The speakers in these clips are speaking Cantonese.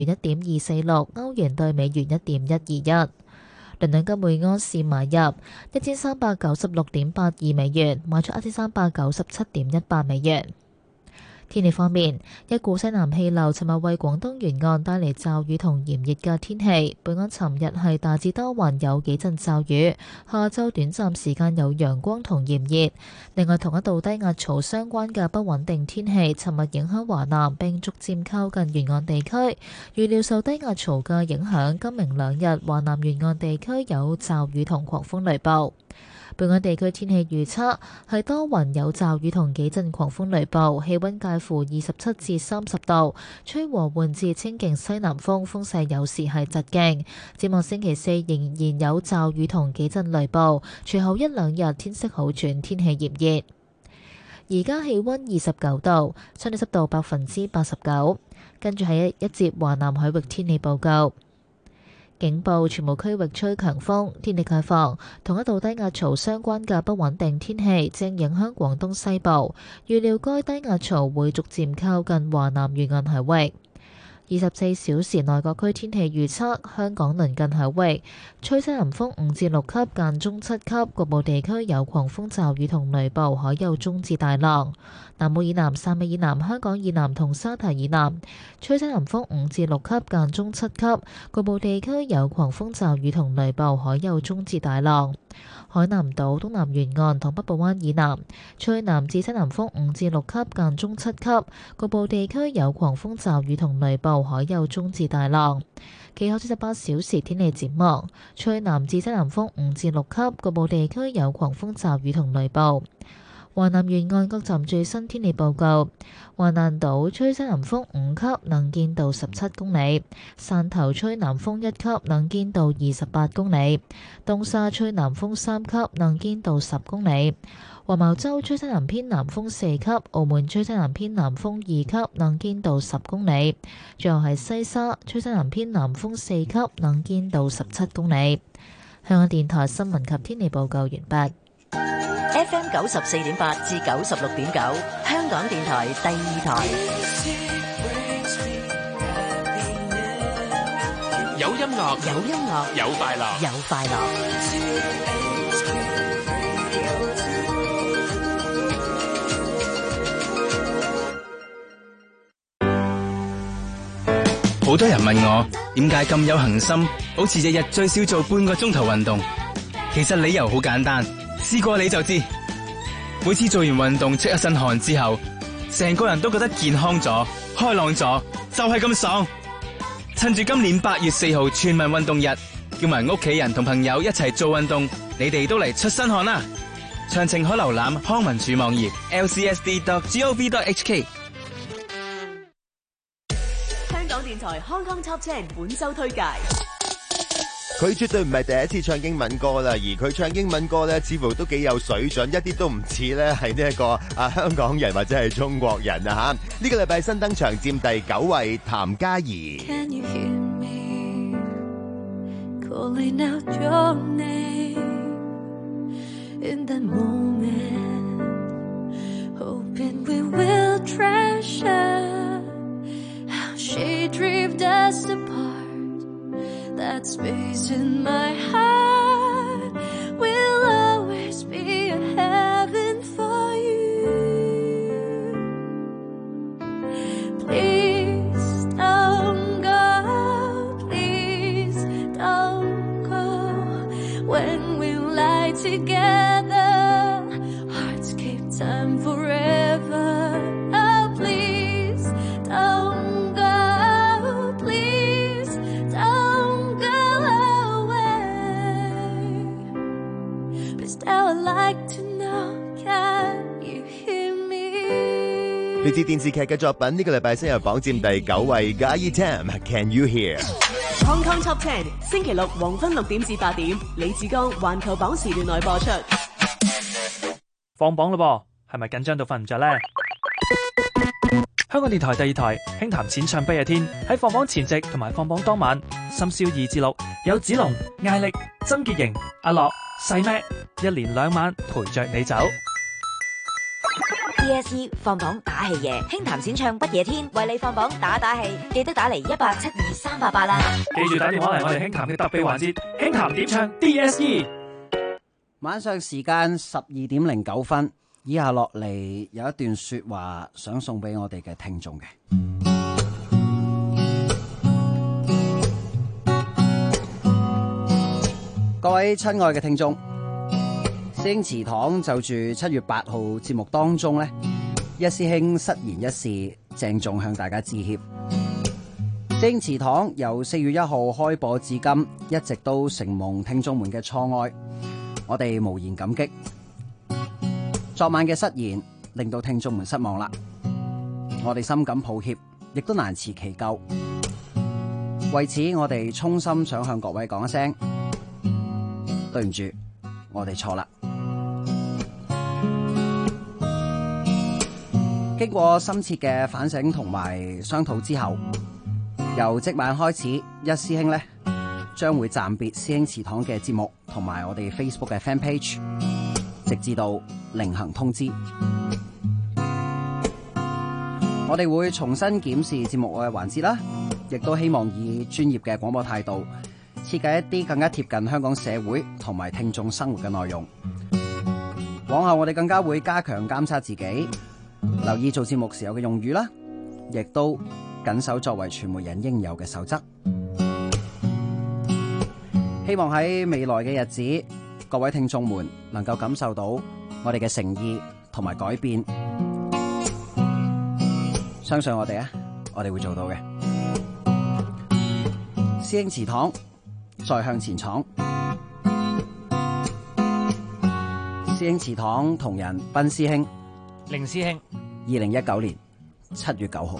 元1.246，歐元對美元1.121。倫敦金每安士買入1396.82美元，賣出1397.18美元。天氣方面，一股西南氣流尋日為廣東沿岸帶嚟驟雨同炎熱嘅天氣。本港尋日係大致多雲，有幾陣驟雨，下晝短暫時間有陽光同炎熱。另外，同一道低壓槽相關嘅不穩定天氣尋日影響華南並逐漸靠近沿岸地區。預料受低壓槽嘅影響，今明兩日華南沿岸地區有驟雨同狂風雷暴。本港地區天氣預測係多雲有驟雨同幾陣狂風雷暴，氣溫介乎27至30度，吹和緩至清勁西南風，風勢有時係疾勁。展望星期四仍然有驟雨同幾陣雷暴，隨後一兩日天色好轉，天氣炎熱。而家氣溫29度，相對濕度89%。跟住係一節華南海域天氣報告。警報，全部區域吹強風，天氣概況。同一道低壓槽相關嘅不穩定天氣正影響廣東西部，預料該低壓槽會逐漸靠近華南沿岸海域。24小時內各區天氣預測：香港鄰近海域吹西南風5至6級，間中7級，局部地區有狂風驟雨同雷暴，海有中至大浪。南澳以南、汕尾以南、香港以南同沙堤以南吹西南風5至6級，間中7級，局部地區有狂風驟雨同雷暴，海有中至大浪。海南島東南沿岸同北部灣以南吹南至西南風5至6級，間中7級，局部地區有狂風驟雨同雷暴，海有中至大浪。其後48小時天氣展望，吹南至西南風5至6級，局部地區有狂風驟雨同雷暴。華南沿岸各站最新天氣報告：華南島吹西南風5級，能見度17公里；汕頭吹南風1級，能見度28公里；東沙吹南風3級，能見度10公里；黃茅洲吹西南偏南風4級，澳門吹西南偏南風2級，能見度10公里；最後係西沙吹西南偏南風4級，能見度17公里。香港電台新聞及天氣報告完畢。 FM 94.8至96.9，香港電台第二台。 有音樂， 有音樂， 有快樂， 有快樂。 好多人問我點解咁有恒心，好似日日最少做半個鐘頭運動。其實理由好簡單，試過你就知。每次做完運動出一身汗之後，成個人都覺得健康咗、開朗咗，就係咁爽。趁住今年8月4號全民運動日，叫埋屋企人同朋友一齊做運動，你哋都嚟出身汗啦！詳情可瀏覽康文署網頁 lcsd.gov.hk。 香港電台 Hong Kong Top 10本周推介。 佢絕對唔係第一次唱英文歌啦，而佢唱英文歌咧，似乎都幾有水準，一啲都唔似咧係呢一個香港人或者係中國人啊嚇！呢個禮拜新登場佔第9位，譚嘉儀。 Can you hear me calling out your name in that moment, hoping we will treasure how she drifted us apart.That space in my heart will always be a heaven for you. Please don't go, please don't go. When we lie together, hearts keep time forever.Oh, please don't go, please don't.Now I'd like to know, can you hear me? 呢支電視劇嘅作品呢個禮拜先入榜佔第9位，嘉儀 Tam，Can You Hear？ Hong Kong Top 10星期六黃昏6點至8點，李志剛環球榜時段內播出。 放榜咯噃，係咪緊張到瞓唔着呢？香港電台第二台輕談淺唱不夜天，喺放榜前夕同埋放榜當晚，深宵2至6有子龍、艾力、曾潔瑩、阿樂、細咩，一連2晚陪着你走。 DSE 放榜打氣夜，輕談淺唱不夜天，為你放榜打氣，記得打嚟172-388啦。 記住打電話嚟我哋輕談嘅特備環節，輕談點唱 DSE。 晚上時間12:09，以下落嚟有一段說話想送俾我哋嘅聽眾嘅。各位親愛嘅聽眾，師兄祠堂就住7月8號節目當中呢，一師兄失言一事，鄭重向大家致歉。師兄祠堂由4月1號開播至今，一直都承蒙聽眾們嘅錯愛，我哋無言感激。昨晚嘅失言令到聽眾們失望啦，我哋深感抱歉，亦都難辭其咎。為此，我哋衷心想向各位講一聲，對唔住，我哋錯啦。經過深切嘅反省同埋商討之後，由即晚開始，一師兄呢將會暫別師兄祠堂嘅節目同埋我哋 Facebook 嘅 Fan Page， 直至到另行通知。我哋會重新檢視節目嘅環節啦，亦都希望以專業嘅廣播態度設計一啲更加貼近香港社會同埋聽眾生活嘅內容。往後我哋更加會加強監察自己，留意做節目時候嘅用語啦，亦都謹守作為傳媒人應有嘅守則。希望喺未來嘅日子，各位聽眾們能夠感受到我哋嘅誠意同埋改變。相信我哋啊，我哋會做到嘅。師兄祠堂再向前闖，師兄祠堂同仁賓師兄凌師兄 ，2019年7月9號。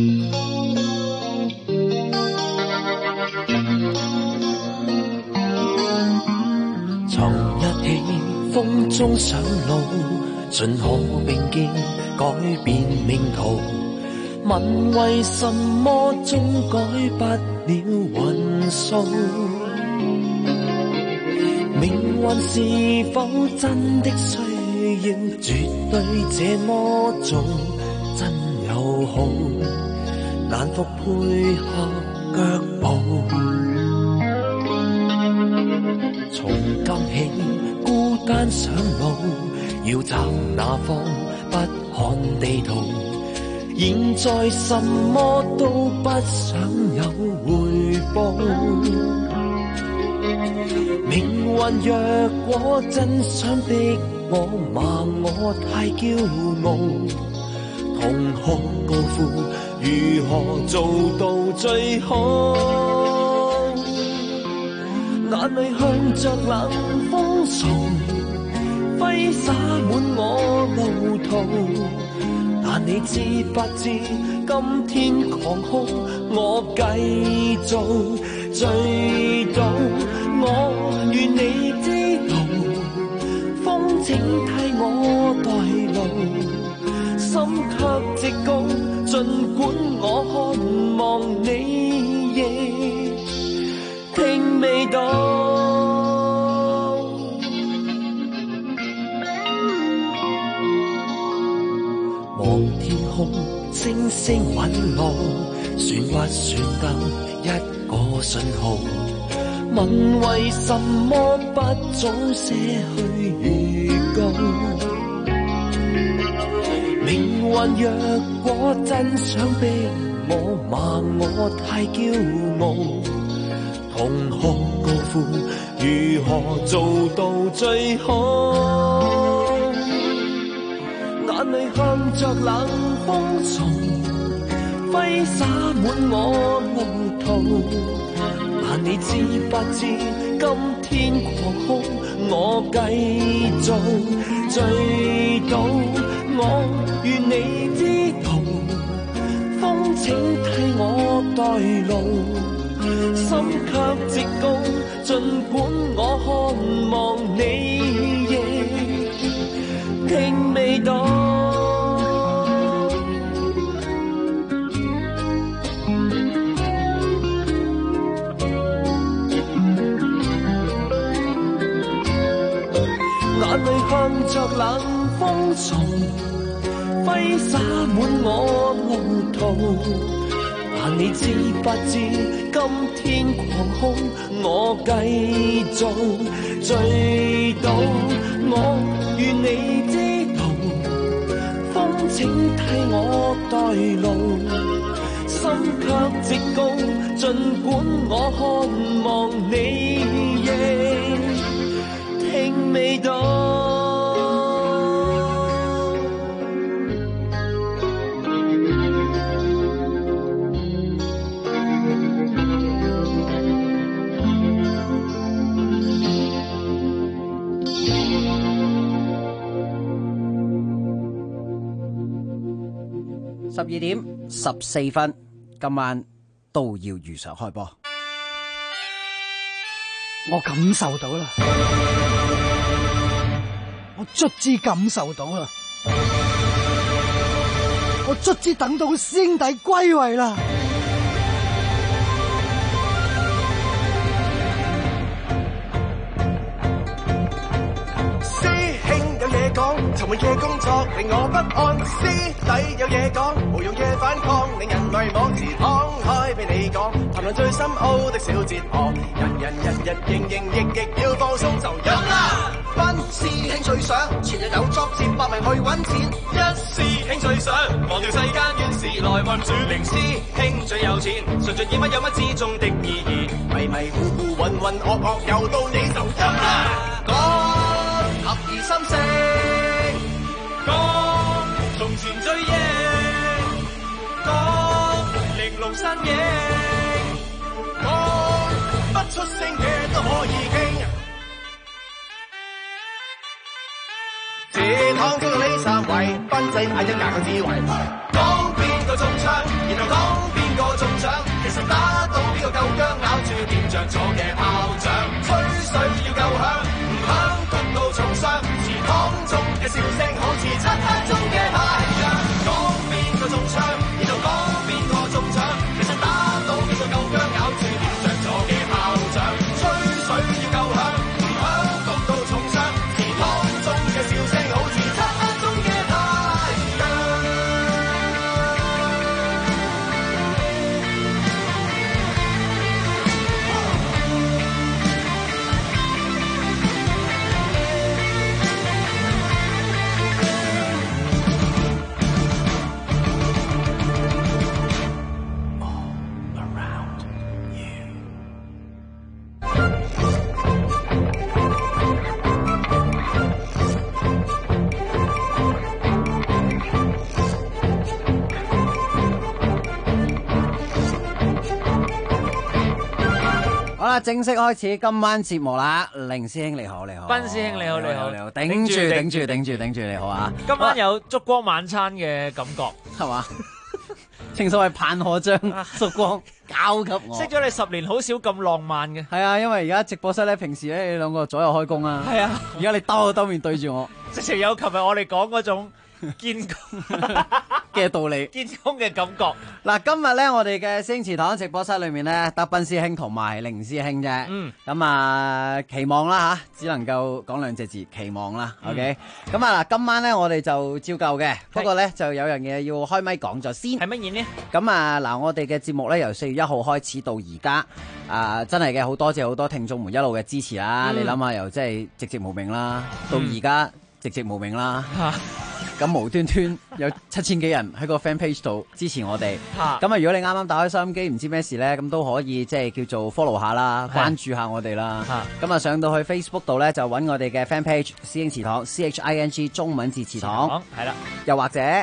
曾一起風中上路，盡可並肩改變命途。問為什麼終改不了運數？命運是否真的需要絕對這麼做？真友好，難復配合腳步。從今起孤單上路，要找哪方不看地圖。現在什麼都不想有回報。命運若果真想逼我罵我太驕傲，同學高呼如何做到最好？眼淚向着冷風送，揮灑滿我路途。但你知不知今天狂哭，我繼續醉倒。我願你知道，風請替我代勞，心卻直高。儘管我渴望你亦聽未到。望天空星星隕落，旋滑旋燈一個信號。問為什麼不早些去預告？命運若果真想逼我罵我太驕傲，同學高呼如何做到最好？眼淚向着冷風送，揮灑滿我路途。但你知不知今天狂哭，我繼續醉倒。我願你知道，風請替我代勞，心卻直高。儘管我渴望你亦聽未到。眼淚向着冷風送，揮揮灑滿我路途，但你知不知今天狂空，我繼續醉倒。我願你知道，風請替我代勞，心卻直高，儘管我渴望你亦聽未到。 12點14分，今晚都要如常開播。 我感受到啦，我卒之感受到啦，我卒之等到師兄弟歸位啦。 尋悶嘅工作令我不安，師弟有嘢講，無用嘅反抗令人迷惘，自敞開俾你講，談論最深奧的小哲學，人營役要放鬆就飲啦。班師兄最想全日有作接百名去揾錢，一師兄最想忘掉世間怨事來困住，零師兄最有錢，純粹以乜有乜之中的意義，迷迷糊糊渾渾噩噩又到你就飲啦。講合而心聲，講從前追憶，講玲瓏身影，講不出聲嘅都可以傾。這趟中到呢三位，賓仔嗌一架個智慧，講邊個中槍，然後講邊個中獎，其實打到邊個夠薑，咬住掂着咗嘅炮仗，吹水要夠響，唔響焗到重傷，祠堂中嘅笑聲好似漆黑中嘅太陽，講邊個中槍，然後講邊個中獎，其實打到邊個夠薑，咬住掂着咗嘅炮仗，吹水要夠響，唔響焗到重傷，祠堂中嘅笑聲好似漆黑中嘅太陽。 好啦，正式開始今晚節目啦！凌師兄你好，你好， 賓師兄你好，你好， 頂住，你好啊！ 今晚有燭光晚餐嘅感覺， 係嘛？正所謂盼可將燭光交給我。 識咗你10年，好少咁浪漫嘅。 係啊，因為而家直播室咧，平時咧你兩個左右開工啊。 係啊， 而家你兜面對住我， 直情有琴日我哋講嗰種見嘅道理， 見工嘅感覺。 嗱，今日咧我哋嘅師兄祠堂直播室裏面咧，得賓師兄同埋凌師兄啫。咁啊，期望啦吓，只能夠講兩隻字，期望啦。OK。咁啊嗱，今晚咧我哋就照舊嘅，不過咧就有樣嘢要開咪講咗先。 係乜嘢呢？ 咁啊嗱，我哋嘅節目咧由4月1號開始到而家，真係嘅好多謝好多聽眾們一路嘅支持啦。你諗下，由即係寂寂無名啦，到而家寂寂無名啦。咁無端端有7000幾人喺個 fan page 度支持我哋，咁啊如果你啱啱打開收音機唔知咩事呢，咁都可以即係叫做 follow 下啦，關注下我哋啦。咁啊上到去 Facebook 度呢，就揾我哋嘅 fan page 師兄祠堂 CHING 中文字祠堂， 係啦， 又或者係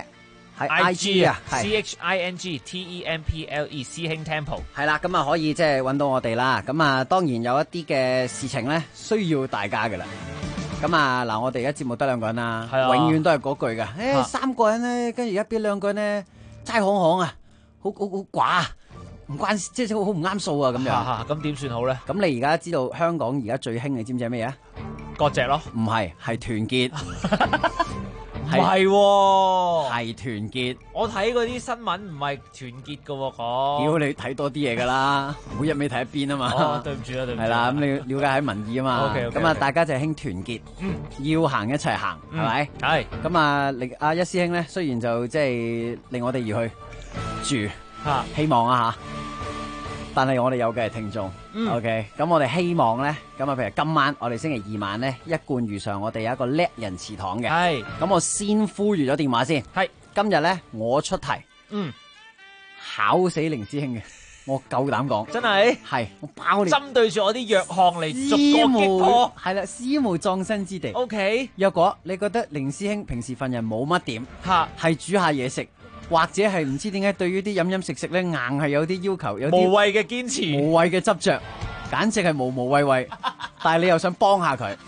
IG 啊 ，CHING TEMPLE 師兄 Temple， 係啦，咁啊可以即係揾到我哋啦。咁啊當然有一啲嘅事情呢，需要大家噶啦。咁啊嗱，我哋而家節目得2個人啦，永遠都係嗰句嘅。3個人咧，跟住一邊2個人咧，齋行行啊，好寡，唔關即係好唔啱數啊咁樣。 咁點算好咧？ 咁你而家知道香港而家最興你知唔知係咩啊？ 割席咯？ 唔係，係團結，係係喎， 係團結。 我睇嗰啲新聞唔係團結噶喎，講。 屌你睇多啲嘢㗎啦，每日未睇一邊啊嘛。 哦，對唔住啊，對唔住。 係啦，咁你了解下民意啊嘛。 OK， 咁啊，大家就係興團結，要行一齊行，係咪？ 係。 咁啊，阿一師兄咧，雖然就即係令我哋而去住，希望啊嚇。但係我哋有嘅係聽眾，OK，咁我哋希望咧，咁啊，譬如今晚我哋星期2晚咧，一貫如常，我哋有一個叻人祠堂嘅， 係， 咁我先呼籲咗電話先， 係， 今日咧我出題，考死凌師兄嘅，我夠膽講， 真係， 係，我包你， 針對住我啲弱項嚟逐個擊破， 係啦，私無葬身之地 ，OK， 若果你覺得凌師兄平時份人冇乜點，係煮下嘢食。或者係唔知點解對於啲飲飲食食咧，硬係有啲要求，有啲無謂嘅堅持， 無謂嘅執着，簡直係無謂。但係你又想幫下佢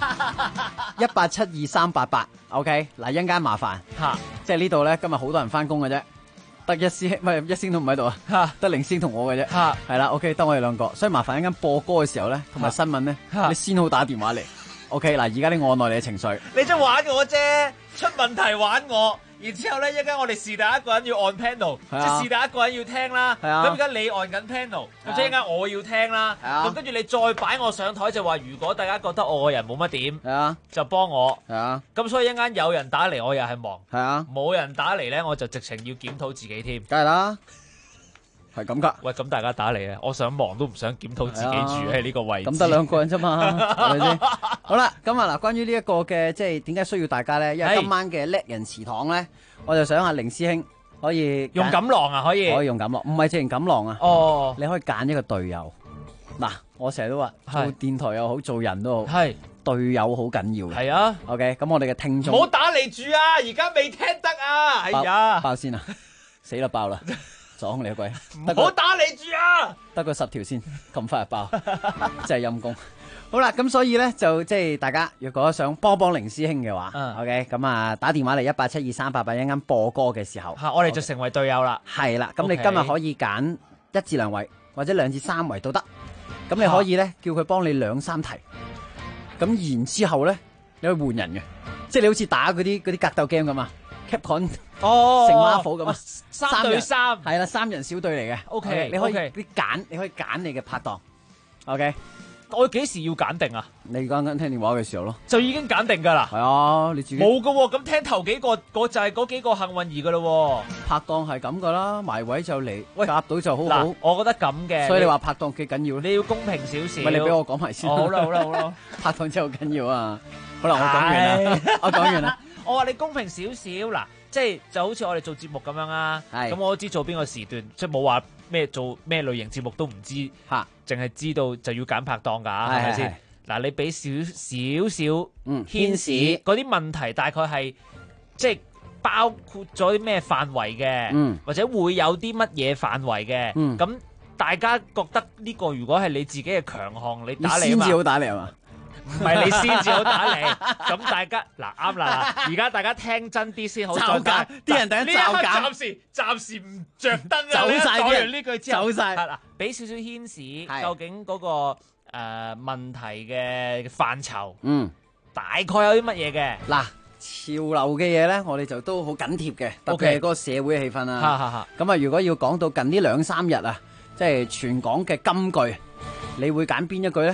，1872388，OK， 嗱，一陣間麻煩，即係呢度咧，今日好多人翻工嘅啫，得一師唔係一師都唔喺度啊，得凌師同我嘅啫，係啦 ，OK， 得我哋兩個，所以麻煩一陣間播歌嘅時候咧，同埋新聞咧，你先好打電話嚟 ，OK， 嗱，而家你按耐你嘅情緒， 你即係玩我啫，出問題玩我。然之後咧，一陣間我哋是但一個人要按 panel，即係是但一個人要聽啦。咁而家你按緊 panel，咁即係一陣間我要聽啦。咁跟住你再擺我上台就話，如果大家覺得我個人冇乜點，就幫我。咁所以一陣間有人打嚟，我又係忙。冇人打嚟咧，我就直情要檢討自己添。 梗係啦，係咁噶。 喂，咁大家打嚟啊！我想忙都唔想檢討自己住喺呢個位置。 咁得2個人啫嘛，係咪先？好啦，咁啊嗱，關於呢一個嘅即係點解需要大家咧？因為今晚嘅叻人祠堂咧，我就想阿凌師兄可以用錦囊啊，可以用錦囊，唔係淨係錦囊啊。 哦， 你可以揀一個隊友。嗱，我成日都話做電台又好，做人都好， 係隊友好緊要嘅。 係啊 ，OK， 咁我哋嘅聽眾唔好打嚟住啊！而家未聽得啊！哎呀， 爆先啊，死啦爆啦！撞你個鬼！ 唔好打你住啊！ 得個10條先，咁快就爆，真係陰公。好啦，咁所以咧就即係大家如果想幫凌師兄嘅話，OK， 咁啊打電話嚟1872388，一陣間播歌嘅時候， 我哋就成為隊友啦。 係啦，咁你今日可以揀1至2位，或者2至3位都得。咁你可以咧叫佢幫你2、3題，咁然之後咧你可以換人嘅，即係你好似打嗰啲格鬥 game 咁啊。Capcom 成 Marvel 咁啊，3對3係啦，3人小隊嚟嘅。OK， 你可以揀，你可以揀你嘅拍檔。OK， 我幾時要揀定啊？ 你啱啱聽電話嘅時候咯， 就已經揀定噶啦。 係啊，你自己冇噶喎，咁聽頭幾個就係嗰幾個幸運兒噶咯。 拍檔係咁噶啦，埋位就嚟，夾到就好好。 嗱，我覺得咁嘅， 所以你話拍檔幾緊要咧？ 你要公平少少。 咪你俾我講埋先。 好啦， 拍檔真係好緊要啊！好啦，我講完啦，我講完啦。 我話你公平少少嗱，即係就好似我哋做節目咁樣啊。咁我都知做邊個時段，即係冇話咩做咩類型節目都唔知，淨係知道就要揀拍檔㗎，係咪先？嗱，你俾少牽使嗰啲問題，大概係即係包括咗啲咩範圍嘅，或者會有啲乜嘢範圍嘅。咁大家覺得呢個如果係你自己嘅強項，你打嚟先至好打嚟係嘛？ 唔係你先至好打嚟，咁大家嗱啱啦，而家大家聽真啲先好。 驟減，啲人第一驟減， 暫時唔着燈啊！ 走晒講完呢句之後， 走晒。 嗱，俾少少牽使，究竟嗰個問題嘅範疇，大概有啲乜嘢嘅？ 嗱，潮流嘅嘢咧，我哋就都好緊貼嘅，特別係嗰個社會氣氛啦。咁啊，如果要講到近呢2-3日啊，即係全港嘅金句，你會揀邊一句咧？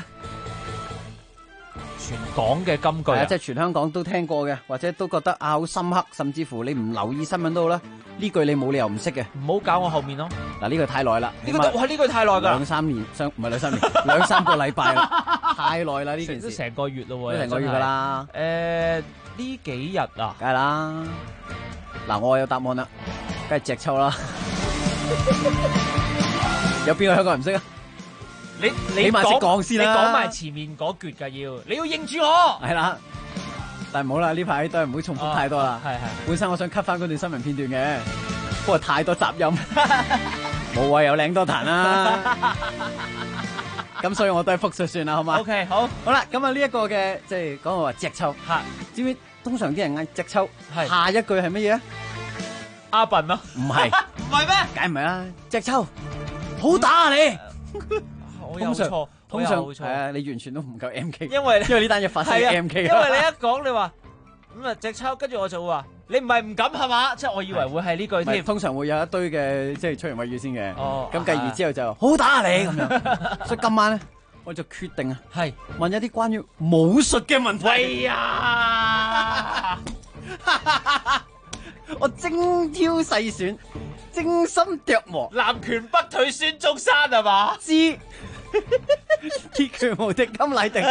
全港嘅金句即係全香港都聽過嘅，或者都覺得好深刻，甚至乎你唔留意新聞都好啦。呢句你冇理由唔識嘅， 唔好搞我後面咯。 嗱，呢句太耐啦， 呢句太耐㗎 ，2-3年，唔係2-3年，2-3個禮拜啦，太耐啦呢件事， 都成個月咯喎， 都成個月㗎啦。 呢幾日啊， 梗係啦。嗱，我有答案啦，梗係隻抽啦。有邊個香港人唔識啊？ 你講先啦， 你講埋前面嗰橛噶，你要應住我。 係啦，但係唔好啦，呢排都係唔好重複太多啦。 係。 本身我想 cut 翻嗰段新聞片段嘅，不過太多雜音，冇謂有領多彈啦。咁所以我都係複述算啦，好嘛 ？OK， 好啦，咁啊呢一個嘅即係講話隻抽，知唔知通常啲人嗌隻抽，下一句係乜嘢啊？ 阿笨咯， 唔係， 唔係咩？ 梗唔係啦，隻抽好打啊你！通常係啊，你完全都唔夠 MK，因為呢單嘢發生喺 MK。 因為你一講你話咁啊隻抽，跟住我就會話你唔係唔敢係嘛？即係我以為會係呢句添。 通常會有一堆嘅即係出人謂語先嘅。 哦， 咁繼而之後就好打啊你咁樣。所以今晚咧，我就決定啊，係問一啲關於武術嘅問題。 喂呀！ 我精挑細選，精心琢磨。 南拳北腿孫中山係嘛？ 知鐵拳無敵金禮定。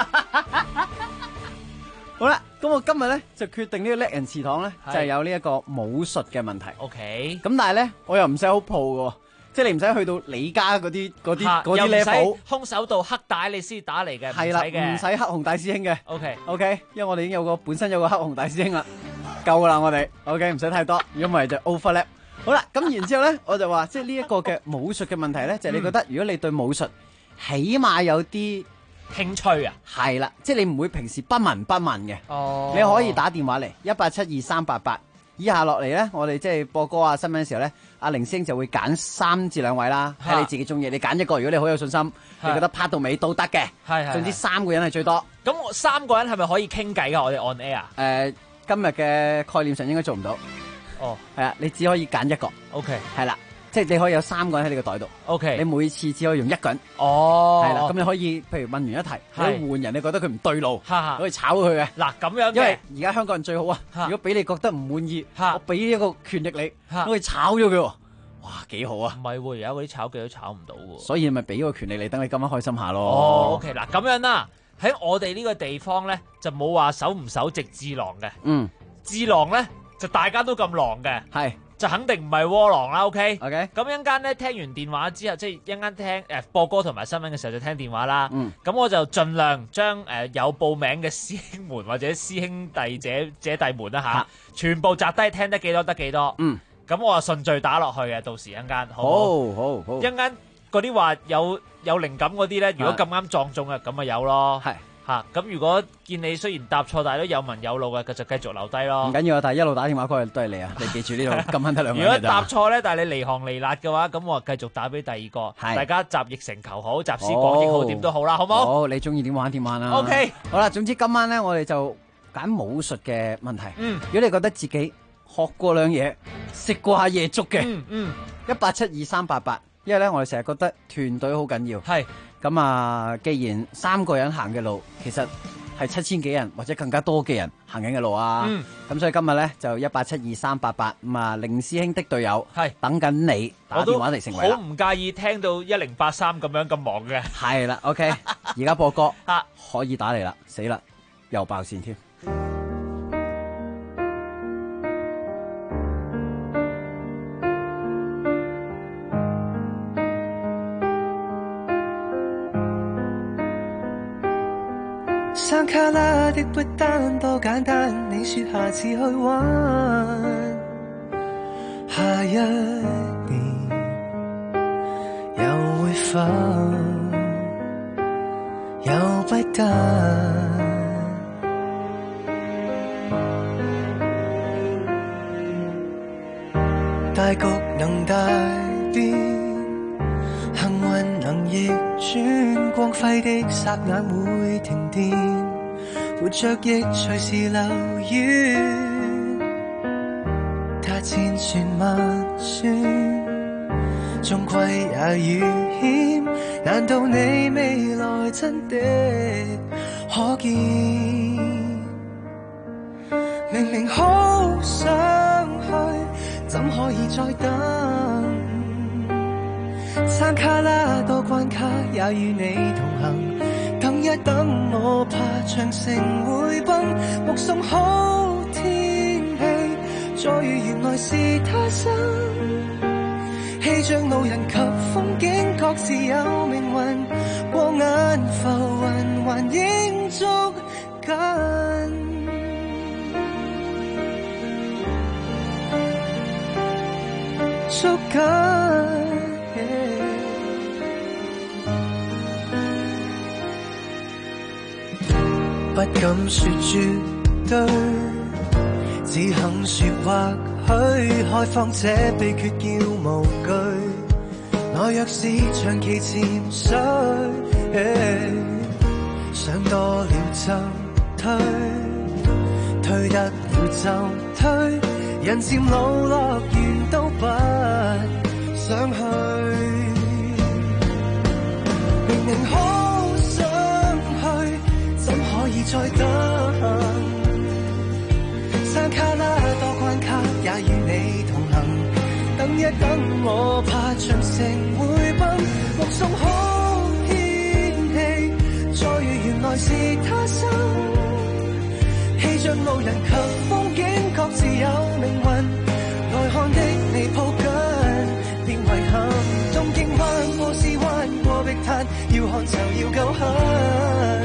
好啦，咁我今日咧就決定呢個叻人祠堂咧就係有呢一個武術嘅問題。 OK。 咁但係咧我又唔使好鋪嘅，即係你唔使去到你家嗰啲 level， 空手道黑帶你先打嚟嘅， 係啦，唔使黑熊大師兄嘅。 OK， 因為我哋已經本身有個黑熊大師兄啦，夠啦我哋。OK， 唔使太多，如果唔係就 overlap。好啦，咁然之後咧我就話，即係呢一個嘅武術嘅問題咧，就係你覺得如果你對武術起碼有啲興趣啊， 係啦，即係你唔會平時不聞不問嘅。 哦， 你可以打電話嚟1872388。以下落嚟咧，我哋即係播歌啊新聞嘅時候咧，阿凌星就會揀3至2位啦，睇你自己中意，你揀一個，如果你好有信心，你覺得拍到尾都得嘅。係，總之3個人係最多。 咁我3個人係咪可以傾偈噶？我哋 on air 今日嘅概念上應該做唔到。 哦， 係啊，你只可以揀一個。 OK， 係啦。即係你可以有3個人喺你個袋度 ，OK， 你每次只可以用1個人，係啦，咁你可以譬如問完一題，你換人，你覺得佢唔對路，可以炒佢嘅。 嗱咁樣嘅， 因為而家香港人最好啊，如果俾你覺得唔滿意，我俾一個權力你，可以炒咗佢，哇，幾好啊！ 唔係喎，而家嗰啲炒技都炒唔到喎， 所以咪俾個權力你，等你今晚開心下咯。 哦 ，OK， 嗱咁樣啦，喺我哋呢個地方咧就冇話守唔守直智囊嘅，智囊咧就大家都咁狼嘅， 係。 就肯定唔係窩囊啦 ，OK？ 咁一陣間咧聽完電話之後，即係一陣間聽播歌同埋新聞嘅時候就聽電話啦。咁我就盡量將有報名嘅師兄們或者師兄弟姐弟們啦嚇，全部摘低聽得幾多得幾多。咁我就順序打落去嘅，到時一陣間好。一陣間嗰啲話有靈感嗰啲咧，如果咁啱撞中啊，咁咪有咯。係。咁如果見你雖然答錯，但係都有文有路嘅，就繼續留低咯。唔緊要啊，但係一路打電話過去都係你啊！你記住呢度今晚得2個人。 如果答錯咧，但係你離行離辣嘅話，咁我繼續打俾第2個。大家集腋成裘好，集思廣益好，點都好啦，好冇？ 好，你中意點玩點玩啦。 OK， 好啦，總之今晚咧，我哋就揀武術嘅問題。如果你覺得自己學過兩嘢，食過下夜粥嘅，1872388。因為咧，我哋成日覺得團隊好緊要。係。咁啊，既然3個人行嘅路，其實係7000幾人或者更加多嘅人行緊嘅路啊。咁所以今日咧就1872388。咁啊，凌師兄的隊友係等緊你打電話嚟成為啦。 好唔介意聽到1083咁樣咁忙嘅。 係啦 ，OK， 而家播歌可以打嚟啦，死啦，又爆線添。 山卡拉的不單多簡單，你說下次去玩，下一年又會否有不單？大局能大變，幸運能逆轉，光輝的霎眼會停電，活着亦隨時流遠，他千算萬算，終歸也遇險，難道你未來真的可見？明明好想去，怎可以再等？山卡拉多關卡，也與你同行。等一等，我怕長城會崩。目送好天氣，再遇原來是他生。氣象路人及風景各自有命運，過眼浮雲還應捉緊。捉緊。不敢說絕對，只肯說或許開放這秘訣叫無懼。我若是長期潛水，想多了就退，退得了就退，人漸老樂園都不想去。明明好想去，怎可以再等？山卡拉多關卡，也與你同行。等一等，我怕長城會崩。目送好天氣，再遇原來是他生。氣象路人及風景各自有命運，來看的你抱緊，變遺憾。東京灣、波斯灣過碧灘，要看就要夠狠。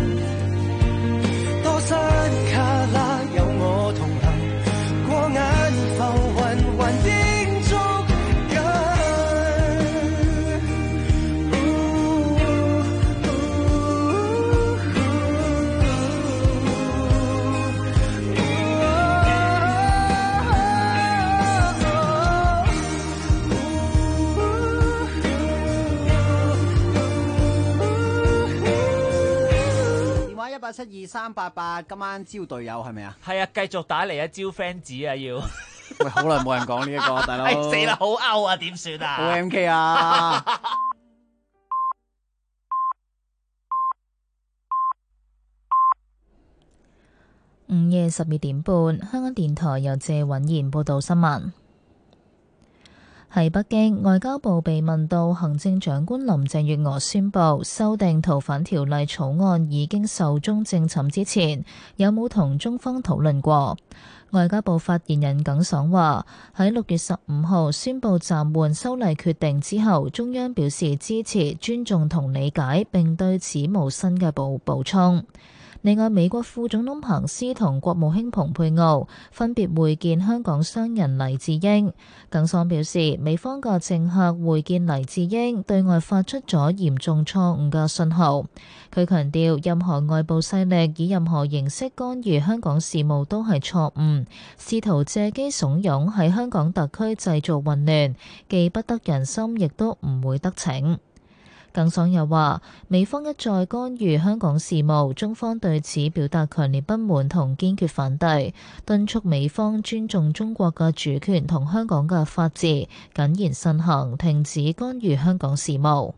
多山卡拉有我同行，過眼浮雲還應捉緊。 172-388，今晚招隊友係咪啊？ 係啊，繼續打嚟啊，招 fans 啊要。 喂，好耐冇人講呢一個，大佬。 死啦，好 out 啊，點算啊？ 好 MK 啊！ 午夜12點半，香港電台由謝允賢報道新聞。喺北京，外交部被問到行政長官林鄭月娥宣布修訂逃犯條例草案已經壽終正寢之前，有冇同中方討論過？外交部發言人耿爽話：喺6月15號宣布暫緩修例決定之後，中央表示支持、尊重同理解，並對此無新嘅補充。另外，美國副總統彭斯同國務卿蓬佩奧分別會見香港商人黎智英。耿爽表示，美方嘅政客會見黎智英，對外發出咗嚴重錯誤嘅信號。佢強調，任何外部勢力以任何形式干預香港事務都係錯誤，試圖借機慫恿喺香港特區製造混亂，既不得人心，亦都唔會得逞。耿爽又話，美方一再干預香港事務，中方對此表達強烈不滿同堅決反對，敦促美方尊重中國嘅主權同香港嘅法治，謹言慎行，停止干預香港事務。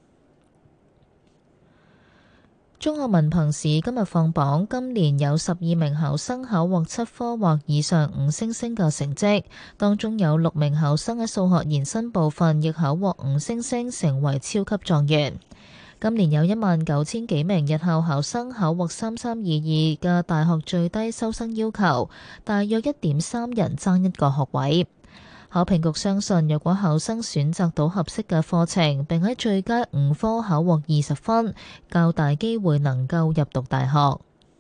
中學文憑試今日放榜，今年有12名考生考獲7科或以上5星星嘅成績，當中有6名考生喺數學延伸部分亦考獲5星星，成為超級狀元。今年有19000幾名日校考生考獲3322嘅大學最低收生要求，大約1.3人爭一個學位。考評局相信，若果考生選擇到合適嘅課程，並喺最佳5科考獲20分，較大機會能夠入讀大學。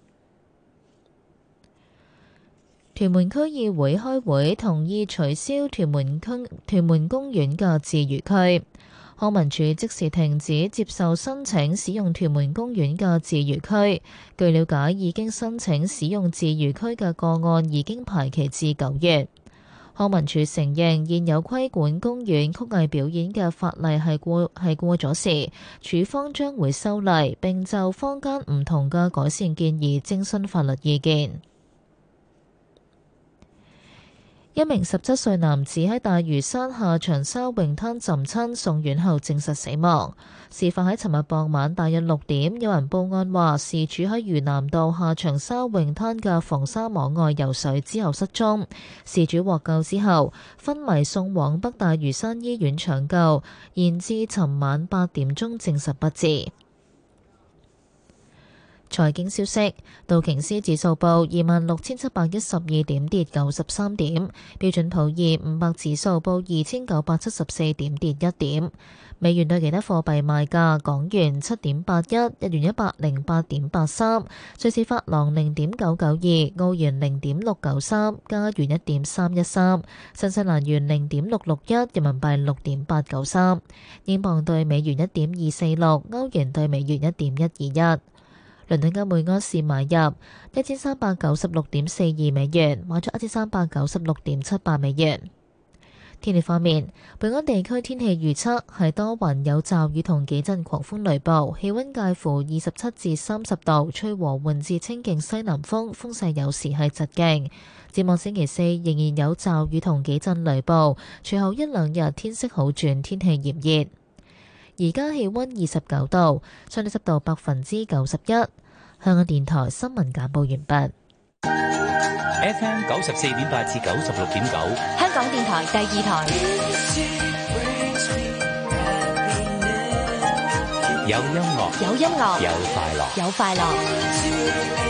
屯門區議會開會同意取消屯門公園嘅自娛區，康文署即時停止接受申請使用屯門公園嘅自娛區。據了解，已經申請使用自娛區嘅個案已經排期至9月。康文署承認現有規管公園曲藝表演嘅法例係過咗時，署方將會修例，並就坊間唔同嘅改善建議徵詢法律意見。一名17歲男子喺大嶼山下長沙泳灘浸親，送院後證實死亡。事發喺尋日傍晚大約6點，有人報案話事主喺嶼南道下長沙泳灘嘅防沙網外游水之後失蹤。事主獲救之後昏迷送往北大嶼山醫院搶救，延至尋晚8點鐘證實不治。財經消息，道瓊斯指數報26,712點，跌93點；標準普爾500指數報2,974點，跌1點。美元對其他貨幣賣價：港元7.81，日元108.83，瑞士法郎0.992，澳元0.693，加元1.313，新西蘭元0.661，人民幣6.893，英鎊對美元1.246，歐元對美元1.121。倫敦金每盎司買入1396.42美元，賣出1396.78美元。 天氣方面，本港地區天氣預測係多雲有驟雨同幾陣狂風雷暴，氣溫介乎27至30度，吹和緩至清勁西南風，風勢有時係疾勁。展望星期四仍然有驟雨同幾陣雷暴，隨後一兩日天色好轉，天氣炎熱。而家氣溫29度，相對濕度91%。香港電台新聞簡報完畢。 FM 94.8至96.9， 香港電台第二台。 有音樂， 有音樂， 有快樂， 有快樂。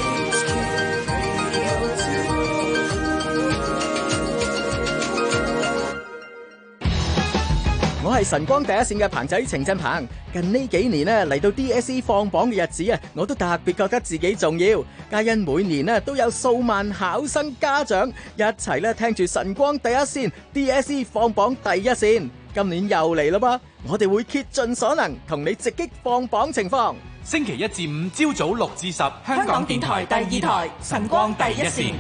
我係晨光第一線嘅彭仔程振鵬。近呢幾年咧嚟到 DSE 放榜嘅日子啊，我都特別覺得自己重要。皆因每年咧都有數萬考生家長一齊咧聽住晨光第一線 DSE 放榜第一線。今年又嚟啦噃，我哋會竭盡所能同你直擊放榜情況。 星期一至五朝早6至10，香港電台第二台晨光第一線。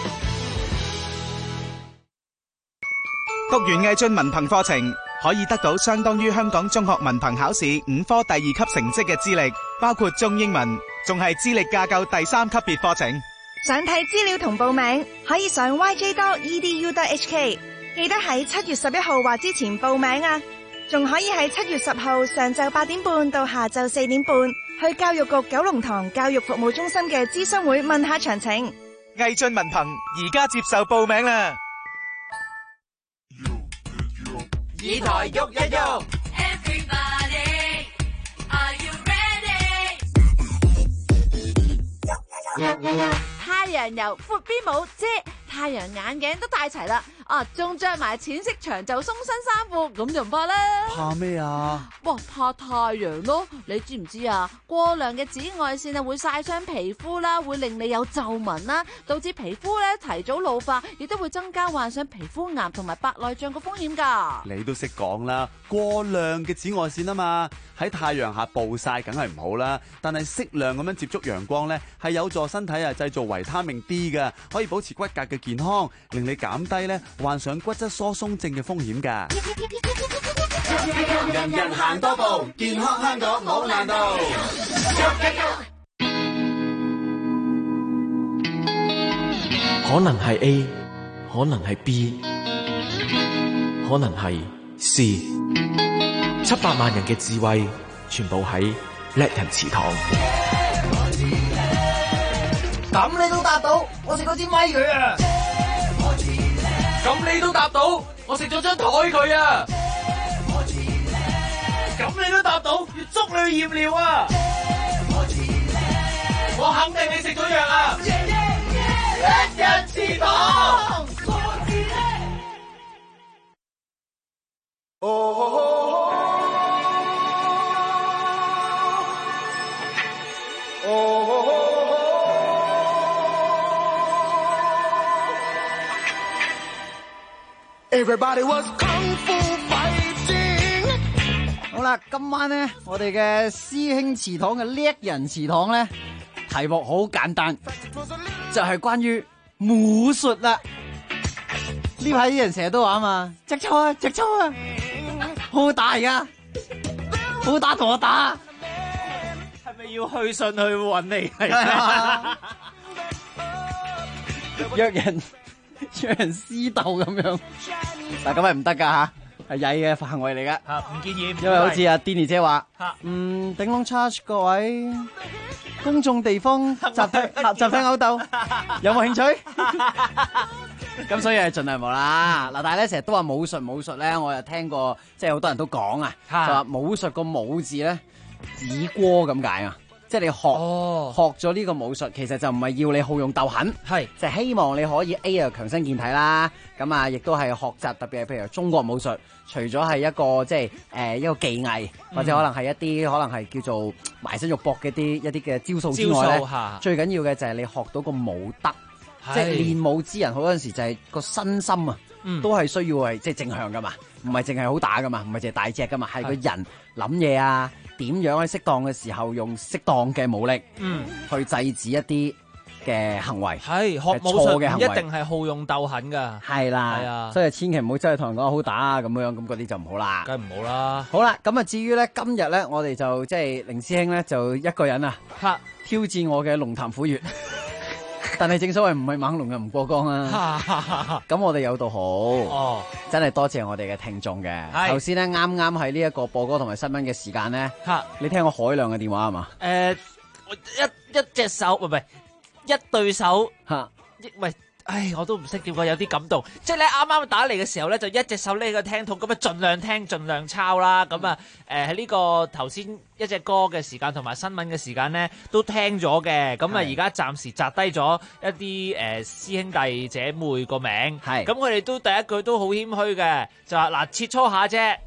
讀完毅進文憑課程，可以得到相當於香港中學文憑考試5科第2級成績嘅資歷，包括中英文，仲係資歷架構第3級別課程。 想睇資料同報名，可以上 yj.edu.hk， 記得喺7月11號或之前報名啊！仲可以喺7月10號上晝8點半到下晝4點半，去教育局九龍塘教育服務中心嘅諮詢會問下詳情。 毅進文憑而家接受報名啦！ 議台喐一喐 Everybody, are you ready? 太陽油、闊邊帽、遮、太陽眼鏡都戴齊啦，仲着埋淺色長袖鬆身衫褲，咁就唔怕啦。 怕咩啊？ 哇，怕太陽咯！你知唔知啊？過量嘅紫外線會曬傷皮膚啦，會令你有皺紋啦，導致皮膚提早老化，亦都會增加患上皮膚癌同埋白內障嘅風險㗎。 你都識講啦，過量嘅紫外線啊嘛，喺太陽下暴曬梗係唔好啦。但係適量咁樣接觸陽光呢，係有助身體製造維他命 D 嘅，可以保持骨骼嘅健康，令你減低患上骨質疏鬆症嘅風險㗎。 人人行多步，健康香港冇難度。 可能係 A， 可能係 B， 可能係 C。700萬人嘅智慧，全部喺叻人祠堂。 咁你都答到，我食嗰支咪佢啊！咁你都答到，我食咗張台佢啊！咁你都答到，要捉你去驗尿啊！我肯定你食咗藥啊！叻人祠堂。 Everybody was kung fu fighting。 好啦，今晚咧，我哋嘅師兄祠堂嘅叻人祠堂咧，題目好簡單，就係關於武術啦。呢排啲人成日都話啊嘛，隻抽啊，隻抽啊，好大噶，好打同我打， 係咪要去信去揾你？係啊，約人私鬥咁樣，但咁係唔得噶吓，係曳嘅行為嚟噶， 唔建議。 因為好似阿 Denny 姐話，頂籠 charge 各位公眾地方集體毆鬥，有冇興趣？咁所以係盡量冇啦。嗱，但係咧成日都話武術咧，我又聽過，即係好多人都講啊，就話武術個武字咧，指過咁解啊。即係你學咗呢個武術，其實就唔係要你好用鬥狠，係就係希望你可以 A 啊強身健體啦。咁啊，亦都係學習特別係譬如中國武術，除咗係一個即係一個技藝，或者可能係一啲可能係叫做埋身肉搏嘅一啲嘅招數之外咧，最緊要嘅就係你學到個武德，即係練武之人好多陣時就係個身心啊，都係需要係即係正向噶嘛，唔係淨係好打噶嘛，唔係淨係大隻噶嘛，係個人諗嘢啊。點樣喺適當嘅時候用適當嘅武力，去制止一啲嘅行為， 係學武術唔一定係好勇鬥狠㗎。 係啦， 係啊， 所以千祈唔好真係同人講好打啊咁樣，咁嗰啲就唔好啦。 梗係唔好啦。 好啦，咁啊至於咧今日咧，我哋就即係凌師兄咧就一個人啊挑戰我嘅龍潭虎穴。但係正所謂唔係猛龍嘅唔過江啊！咁我哋有道好，真係多謝我哋嘅聽眾嘅。頭先咧啱啱喺呢一個播歌同埋新聞嘅時間咧，你聽過海亮嘅電話係嘛？ 一隻手唔係一對手喂。唉，我都唔識點講，有啲感動。即係咧，啱啱打嚟嘅時候咧，就一隻手拎個聽筒，咁啊盡量聽，盡量抄啦。咁啊，喺呢個頭先一隻歌嘅時間同埋新聞嘅時間咧，都聽咗嘅。咁啊，而家暫時摘低咗一啲師兄弟姐妹個名。係。咁佢哋都第一句都好謙虛嘅，就話嗱切磋下啫。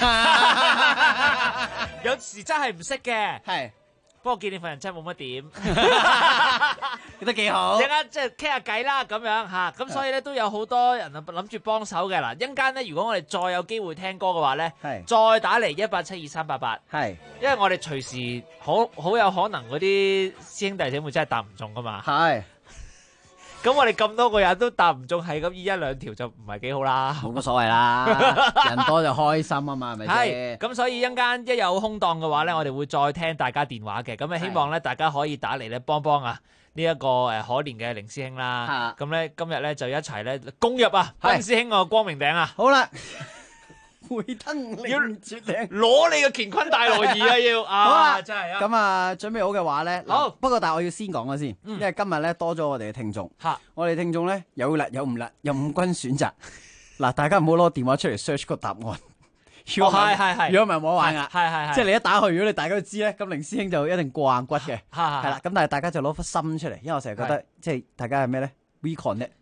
有時真係唔識嘅。係。不過見你份人真係冇乜點， 覺得幾好。 陣間即係傾下偈啦，咁樣嚇，咁所以咧都有好多人啊諗住幫手嘅嗱。陣間咧，如果我哋再有機會聽歌嘅話咧，再打嚟1872388，係，因為我哋隨時好有可能嗰啲師兄弟姐妹真係答唔中噶嘛。係。咁我哋咁多個人都答唔中，係咁依一兩條就唔係幾好啦。 冇乜所謂啦，人多就開心啊嘛，係咪先？ 係，咁所以一陣間一有空檔嘅話咧，我哋會再聽大家電話嘅。咁啊，希望咧大家可以打嚟咧幫幫啊呢一個可憐嘅凌師兄啦。咁咧今日咧就一齊咧攻入啊斌師兄個光明頂啊！ 好啦。會登凌絕頂， 攞你嘅乾坤大挪移啊！要好啦， 真係啊！ 咁啊，準備好嘅話咧，好。不過但係我要先講咗先，因為今日咧多咗我哋嘅聽眾，我哋聽眾咧有辣有唔辣，有五軍選擇。嗱，大家唔好攞電話出嚟 search 個答案。係，如果唔係冇玩噶，係，即係你一打去，如果你大家都知咧，咁凌師兄就一定過硬骨嘅，係啦。咁但係大家就攞顆心出嚟，因為我成日覺得即係大家係咩咧 ？We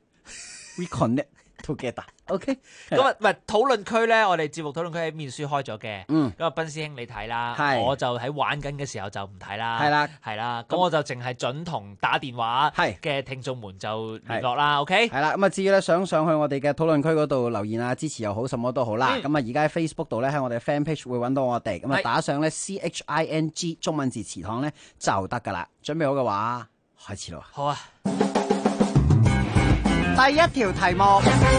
connect。together，OK， 咁啊，唔係討論區咧，我哋節目討論區喺面書開咗嘅，咁啊，斌師兄你睇啦，我就喺玩緊嘅時候就唔睇啦，係啦，咁我就淨係準同打電話嘅聽眾們就聯絡啦，OK， 係啦，咁啊，至於咧想上去我哋嘅討論區嗰度留言啊，支持又好，什麼都好啦，咁啊，而家喺 Facebook 度咧喺我哋 fan page 會揾到我哋，咁啊，打上咧 CHING 中文字祠堂咧就得噶啦，準備好嘅話開始咯， 好啊。 第一條題目，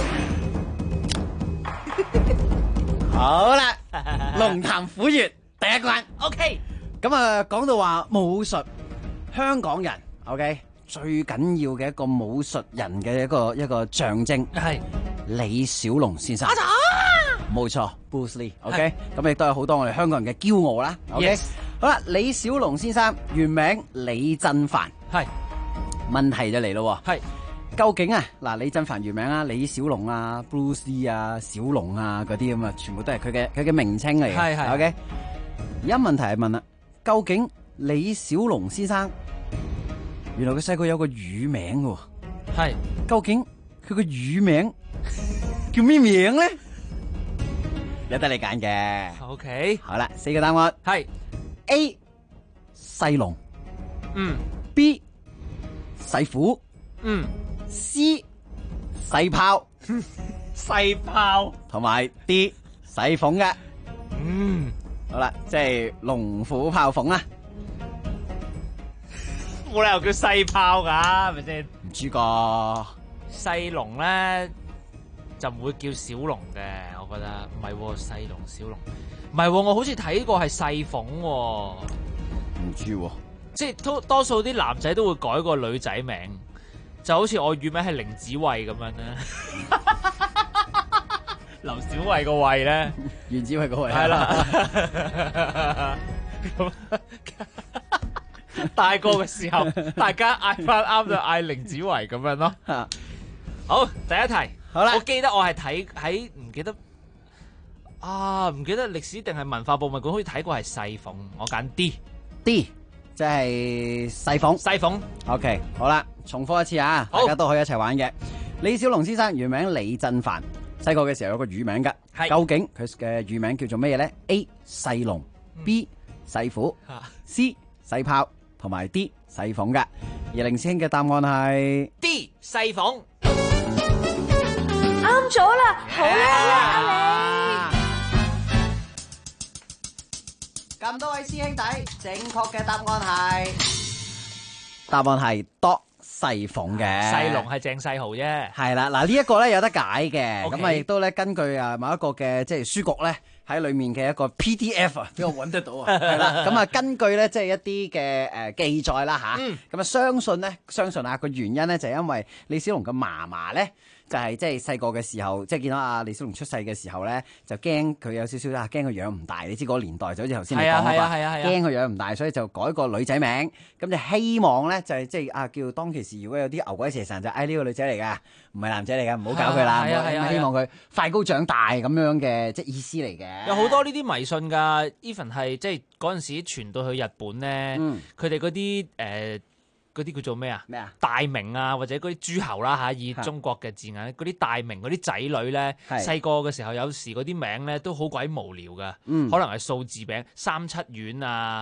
好啦，龍潭虎穴第一關 ，OK。 咁啊，講到話武術，香港人 OK 最緊要嘅一個武術人嘅一個象徵係李小龍先生，冇錯 ，Bruce Lee OK。咁亦都有好多我哋香港人嘅驕傲啦 OK。好啦，李小龍先生原名李振藩，係問題就嚟咯，係。究竟啊，嗱，李振藩原名啊，李小龍啊 ，Bruce Lee 啊，小龍啊嗰啲咁啊，全部都係佢嘅名稱嚟嘅。係 OK。而家問題係問啦，究竟李小龍先生原來佢細個有個乳名嘅，係究竟佢個乳名叫咩名咧？有得你揀嘅。 OK。 好啦，4個答案係 A 細龍，B 細虎，C 細炮， 細炮， 同埋 D 細鳳嘅，好啦，即係龍虎豹鳳啦， 冇理由叫細炮噶，係咪先？ 唔知個細龍咧就唔會叫小龍嘅，我覺得唔係細龍小龍，唔係我好似睇過係細鳳， 唔知即係多數啲男仔都會改個女仔名。就好似我乳名係凌子慧咁樣咧，劉小慧個慧咧， 袁子慧個慧係啦。大個嘅時候，大家嗌翻啱就嗌凌子慧咁樣咯。好，第一題，好啦，我記得我係睇喺唔記得歷史定係文化博物館，好似睇過係細鳳，我揀 D。 即係細鳳， 細鳳 ，OK， 好啦，重複一次啊，大家都可以一齊玩嘅。李小龍先生原名李振藩，細個嘅時候有個乳名噶，究竟佢嘅乳名叫做咩嘢咧 ？A 細龍，B 細虎，C 細炮，同埋 D 細鳳噶。而凌師兄嘅答案係 D 細鳳， 啱咗啦，好叻啊你！ 咁多位師兄弟，正確嘅答案係世鳳嘅。 細龍係鄭世豪啫。 係啦，嗱呢一個咧有得解嘅， OK 咁啊亦都咧根據某一個嘅即係書局咧喺裏面嘅一個 PDF 啊，俾我揾得到啊，係啦，咁啊根據咧即係一啲嘅記載啦吓，咁啊相信啊個原因咧就係因為李小龍嘅嫲嫲咧。就係即係細個嘅時候，即係見到阿李小龍出世嘅時候咧，就驚佢有少少啦，驚佢樣唔大。你知嗰個年代就好似頭先你講嗰個，驚佢樣唔大，所以就改個女仔名。咁就希望咧就係即係叫當其時，如果有啲牛鬼蛇神就呢個女仔嚟㗎，唔係男仔嚟㗎，唔好搞佢啦。希望佢快高長大咁樣嘅即係意思嚟嘅。 有好多呢啲迷信㗎 ，even 係即係嗰陣時傳到去日本咧，佢哋嗰啲嗰啲叫做咩啊？大明啊，或者嗰啲諸侯啦嚇，以中國嘅字眼，嗰啲大明嗰啲仔女咧，細個嘅時候有時嗰啲名咧都好鬼無聊噶，可能係數字餅三七丸啊，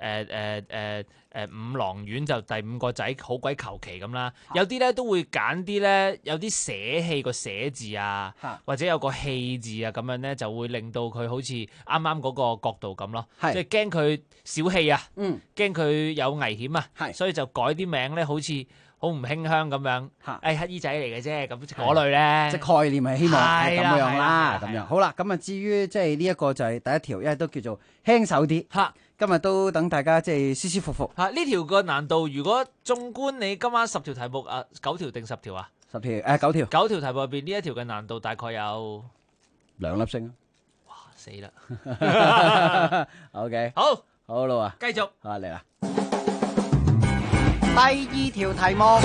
五郎丸就第五個仔，好鬼求其咁啦。有啲咧都會揀啲咧，有啲捨棄個捨字啊，或者有個棄字啊，咁樣咧就會令到佢好似啱啱嗰個角度咁咯，即係驚佢小氣啊，驚佢有危險啊，所以就改啲名咧，好似好唔馨香咁樣。乞衣仔嚟嘅啫，咁嗰類咧， 即係概念係希望係咁樣啦，咁樣好啦。咁啊，至於即係呢一個就係第一條，因為都叫做輕手啲。今日都等大家即係舒舒服服。 呢條個難度，如果縱觀你今晚10條題目9條定10條啊 ？10條9條。 9條題目入邊呢一條嘅難度大概有 2粒星。 哇！死啦。 OK。好啦啊， 繼續嚟啦。第2條題目。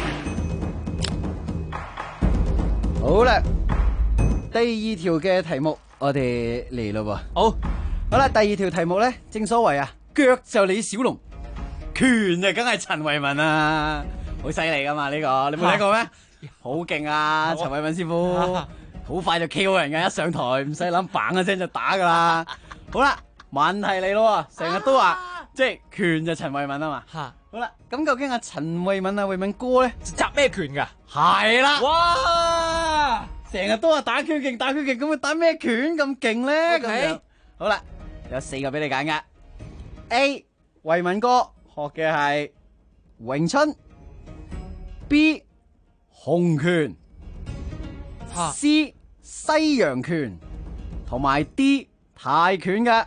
好啦，第2條嘅題目我哋嚟咯喎。好啦，第2條題目咧，正所謂啊，腳就李小龍，拳就梗係陳慧敏啊，好犀利噶嘛呢個，你冇睇過咩？好勁啊，陳慧敏師傅，好快就 KO 人嘅，一上台唔使諗，bang一聲就打噶啦。好啦，問題嚟咯，成日都話即係拳就陳慧敏啊嘛。好啦，咁究竟阿陳慧敏慧敏哥咧， 集咩拳噶？ 係啦。 哇！ 成日都話打拳勁，咁佢打咩拳咁勁咧？咁樣好啦。有4個俾你揀噶 ：A. 慧敏哥學嘅係詠春 ；B. 洪拳；C. 西洋拳，同埋 D. 泰拳嘅。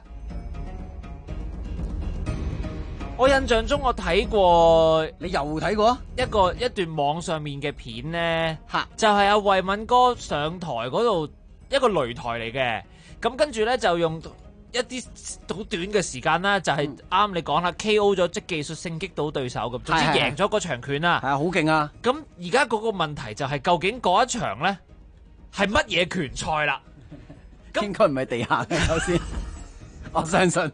我印象中我睇過， 你又睇過一段網上面嘅片咧，就係阿慧敏哥上台嗰度一個擂台嚟嘅，咁跟住咧就用一啲好短嘅時間啦，就係啱你講啦 ，KO 咗即技術性擊倒對手咁，總之贏咗嗰場拳啦。 係啊，好勁啊！ 咁而家嗰個問題就係究竟嗰一場咧係乜嘢拳賽啦？ 應該唔係地下嘅，首先我相信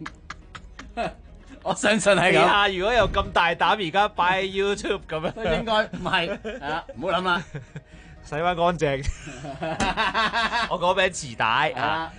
係咁。 地下如果有咁大膽，而家擺喺 YouTube 咁樣， 應該唔係。係啊，唔好諗啦， 洗翻乾淨。我嗰餅臍帶啊。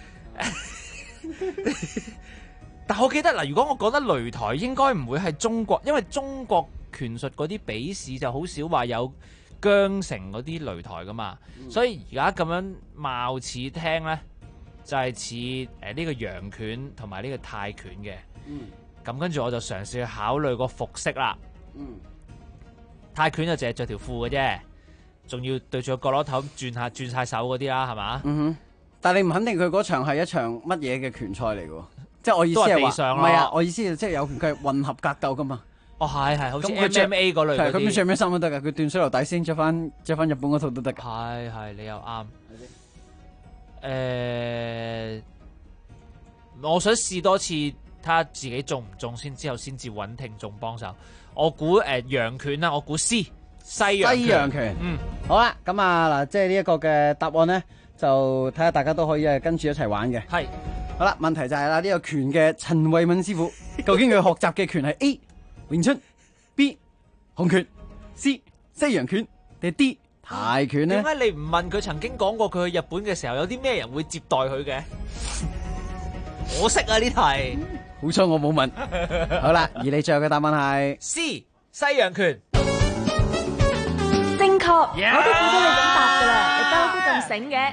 但我記得嗱，如果我講得擂台，應該唔會係中國，因為中國拳術嗰啲比試就好少話有疆城嗰啲擂台噶嘛，所以而家咁樣貌似聽咧，就係似呢個洋拳同埋呢個泰拳嘅。咁跟住我就嘗試去考慮個服飾啦。泰拳就淨係着條褲嘅啫，仲要對住個角落頭轉晒手嗰啲啦，係嘛？ 但係你唔肯定佢嗰場係一場乜嘢嘅拳賽嚟嘅，即係我意思係話，唔係啊，我意思即係有佢係混合格鬥噶嘛。 哦，係，好似 MMA 嗰類嗰啲。 佢着咩衫都得噶，佢斷水流底先着翻日本嗰套都得噶。 係，你又啱。我想試多次，睇下自己中唔中先，之後先至揾聽眾幫手。我估洋拳啦，我估 C 西洋拳。 好啦，咁啊嗱，即係呢一個嘅答案咧。就睇下大家都可以跟住一齊玩嘅。 係， 好啦，問題就係啦，呢個拳嘅陳慧敏師傅，究竟佢學習嘅拳係 A 詠春、B 洪拳、C 西洋拳定係 D 泰拳呢？ 點解你唔問佢曾經講過佢去日本嘅時候有啲咩人會接待佢嘅？我識啊呢題， 好彩我冇問。好啦，而你最後嘅答案係 C 西洋拳。 正確，我都估到你咁答噶啦，你都咁醒嘅。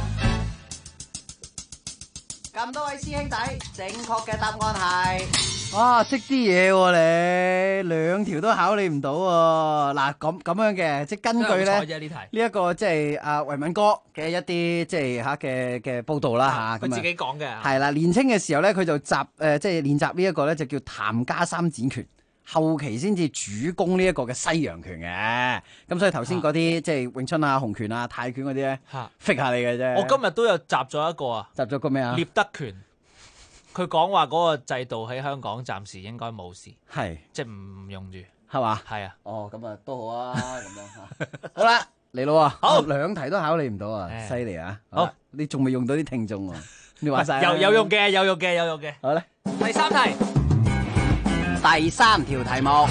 咁多位師兄弟，正確嘅答案係哇，識啲嘢喎你，2條都考你唔到喎。嗱咁樣嘅，即係根據咧呢一個即係阿維敏哥嘅一啲即係嘅報道啦嚇。 佢自己講嘅。 係啦，年青嘅時候咧，佢就即係練習呢一個咧就叫譚家三展拳，後期先至主攻呢一個嘅西洋拳嘅。咁所以頭先嗰啲即係詠春啊、洪拳啊、泰拳嗰啲咧，fit下你嘅啫。 我今日都有集咗一個啊， 集咗個咩啊？ 聶德權。佢講話嗰個制度喺香港暫時應該冇事， 係即係唔用住， 係嘛？ 係啊。 哦，咁啊都好啊，咁樣嚇。好啦，嚟咯喎，好2題都考你唔到啊，犀利啊！好，你仲未用到啲聽眾喎，你話晒有用嘅，有用嘅，有用嘅。 好咧， 第3題， 第3條題目。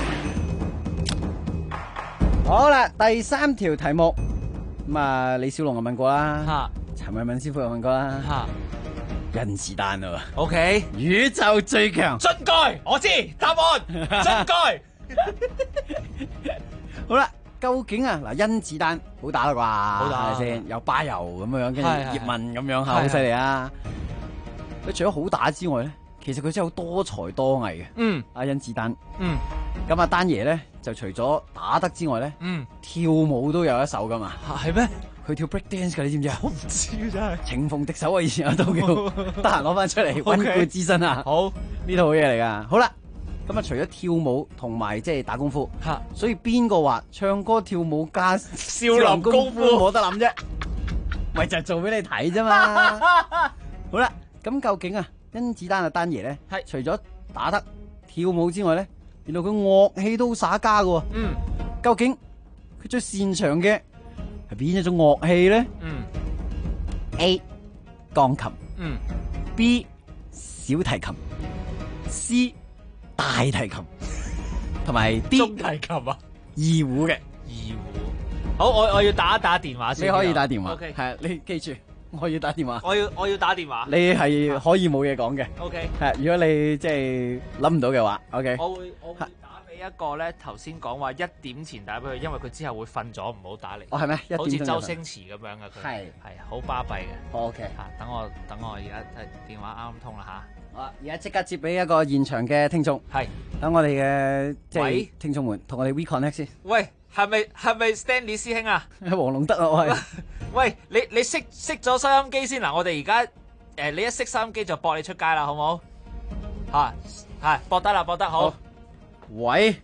好啦，第3條題目咁啊，李小龍又問過啦，陳慧敏師傅又問過啦。甄子丹啊 ，OK， 宇宙最強， 樽蓋，我知答案，樽蓋。 好啦，究竟啊嗱，甄子丹好打啦啩， 好打係咪先？有巴柔咁樣，跟住葉問咁樣，好犀利啊！佢除咗好打之外咧，其實佢真係好多才多藝嘅。阿甄子丹，咁阿丹爺咧就除咗打得之外咧，跳舞都有一手噶嘛。 係咩？ 佢跳 break dance 噶，你知唔知啊？ 我唔知真係。 情逢敵手啊！以前有套叫，得閒攞翻出嚟溫故知新啊！ 好， 呢套好嘢嚟噶。好啦，咁啊，除咗跳舞同埋即係打功夫，所以邊個話唱歌跳舞加少林功夫冇得諗啫？咪就係做俾你睇啫嘛。好啦，咁究竟啊，甄子丹啊丹爺咧，除咗打得跳舞之外咧，原來佢樂器都耍家噶。究竟佢最擅長嘅係邊一種樂器咧？A 鋼琴，B 小提琴，C 大提琴，同埋 D 中提琴啊， 二胡嘅。 二胡。好，我要打電話先。 你可以打電話。 OK， 係你記住，我要打電話。 我要打電話。 你係可以冇嘢講嘅。 OK。 係，如果你即係諗唔到嘅話 ，OK。 我會打俾一個咧，頭先講話1點前打俾佢，因為佢之後會瞓咗，唔好打嚟。 哦，係咩？ 好似周星馳咁樣嘅佢。係好巴閉嘅。 OK。 等我而家電話啱通啦吓。 好，而家即刻接俾一個現場嘅聽眾。 係。 等我哋嘅即係聽眾們同我哋 WeConnect 先。 喂，係咪 Stanley 師兄啊？ 黃龍德啊，我係。 喂，你熄咗收音機先嗱，我哋而家你一熄收音機就駁你出街啦，好唔好？係駁得啦，駁得好。 喂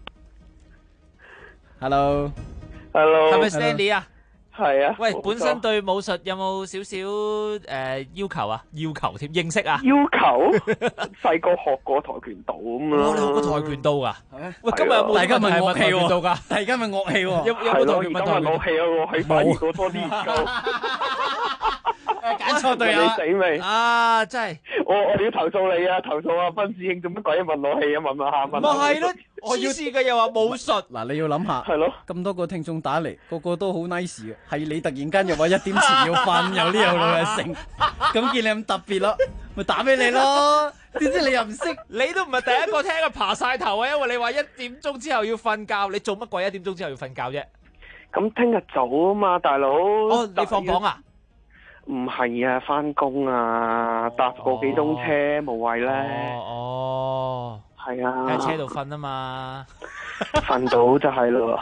，Hello， 係咪 Stanley 啊？ 係啊。 喂，本身對武術有冇少少要求啊？要求添，認識啊？ 要求？細個學過跆拳道咁咯。 你學過跆拳道噶？喂，今日有冇大家問樂器喎？ 噶？ 大家問樂器喎？ 有冇跆拳道？ 今日樂器啊，我喺反而過多啲研究。 揀錯隊友， 你死未？ 啊，真係！ 我要投訴你啊！投訴阿芬師兄做乜鬼問樂器啊？問下問。 咪係咯，我要試嘅又話武術。 嗱，你要諗下， 係咯， 咁多個聽眾打嚟，個個都好 nice 嘅，係你突然間又話1點前要瞓，有呢有路嘅成，咁見你咁特別咯，咪打俾你咯。點知你又唔識？ 你都唔係第一個聽佢爬晒頭啊！因為你話1點鐘之後要瞓覺，你做乜鬼1點鐘之後要瞓覺啫？ 咁聽日早啊嘛，大佬。 哦，你放榜啊？ 唔係啊，翻工啊，搭個幾鐘車無謂咧。 哦， 係啊， 喺車度瞓啊嘛， 瞓到就係咯。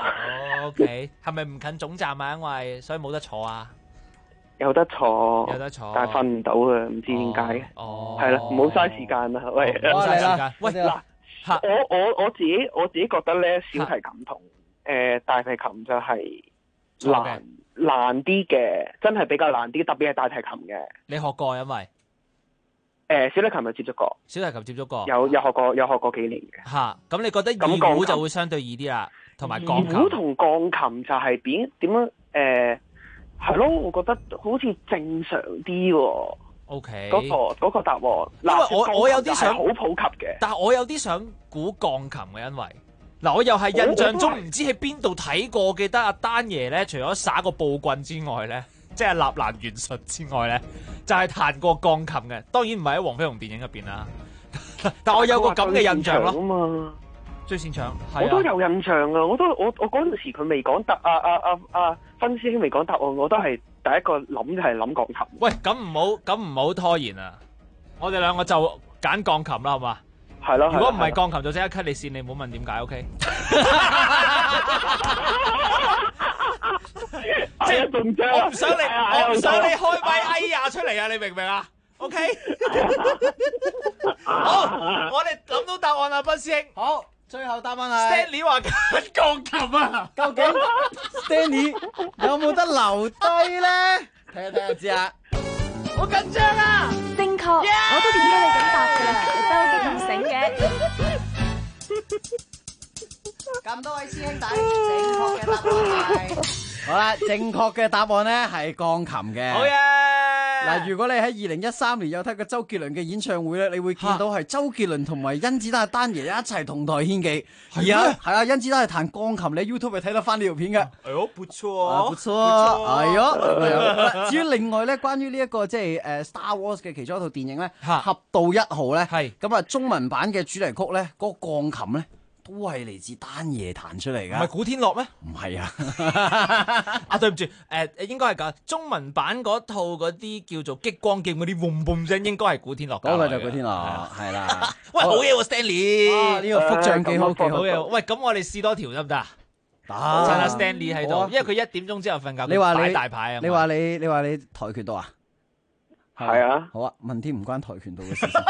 OK，係咪唔近總站啊？因為所以冇得坐啊。 有得坐，但係瞓唔到啊，唔知點解。 哦， 係啦，唔好嘥時間啦，喂， 唔好嘥時間。喂，嗱， 我自己覺得咧，小提琴同大提琴就係難啲嘅，真係比較難啲，特別係大提琴嘅。 你學過因為？ 小提琴有接觸過。 小提琴接觸過。 有學過幾年嘅。 嚇，咁你覺得二胡就會相對易啲啦，同埋鋼琴。 二胡同鋼琴就係點樣？係咯，我覺得好似正常啲喎。 OK。 嗰個答案。 因為我有啲想好普及嘅， 但係我有啲想估鋼琴嘅，因為。嗱，我又係印象中唔知喺邊度睇過，記得阿丹爺咧，除咗耍個暴棍之外咧，即係立蘭元術之外咧，就係彈過鋼琴嘅。當然唔係喺黃飛鴻電影入邊啦，但我有個咁嘅印象咯。最擅長， 我都有印象啊！我嗰陣時佢未講答芬師兄未講答案，我都係第一個諗就係諗鋼琴。 喂，咁唔好拖延啊！我哋兩個就揀鋼琴啦，好嘛？ 係咯。 如果唔係鋼琴就即刻 cut 你線，你唔好問點解 ，OK？ 即係我唔想你開咪哎呀出嚟啊！你明唔明啊 ？OK？ 好，我哋諗到答案啦，斌師兄。 好，最後答案係 Stanley 話揀鋼琴啊！ 究竟 Stanley 有冇得留低咧？睇下就知啦。 好緊張啊！ 正確，我都點解你咁答㗎啦？你得我咁醒嘅。 咁多位師兄弟，正確嘅答案係好啦，正確嘅答案咧係鋼琴嘅。 好嘢！ 嗱，如果你喺2013年有睇過周杰倫嘅演唱會咧，你會見到係周杰倫同埋甄子丹丹爺一齊同台獻技。係啊，係啊，甄子丹係彈鋼琴，你 YouTube 咪睇得翻呢條片嘅。 哎呦，不錯， 不錯，係咯。至於另外咧，關於呢一個即係Star Wars 嘅其中一套電影咧，《俠盜1號》咧，係咁啊，中文版嘅主題曲咧，嗰個鋼琴咧。都係嚟自丹爺彈出嚟㗎， 唔係古天樂咩？ 唔係啊！ 啊，對唔住，應該係㗎。中文版嗰套嗰啲叫做激光劍嗰啲 boom boom 聲，應該係古天樂。 嗰個就古天樂，係啦。 喂，好嘢喎 Stanley！ 呢個腹脹幾好幾好嘅。喂，咁我哋試多條得唔得啊？ 得。 趁阿 Stanley 喺度，因為佢1點鐘之後瞓覺，佢擺大牌啊。 你話你跆拳道啊？ 係啊。 好啊，問啲唔關跆拳道嘅事情。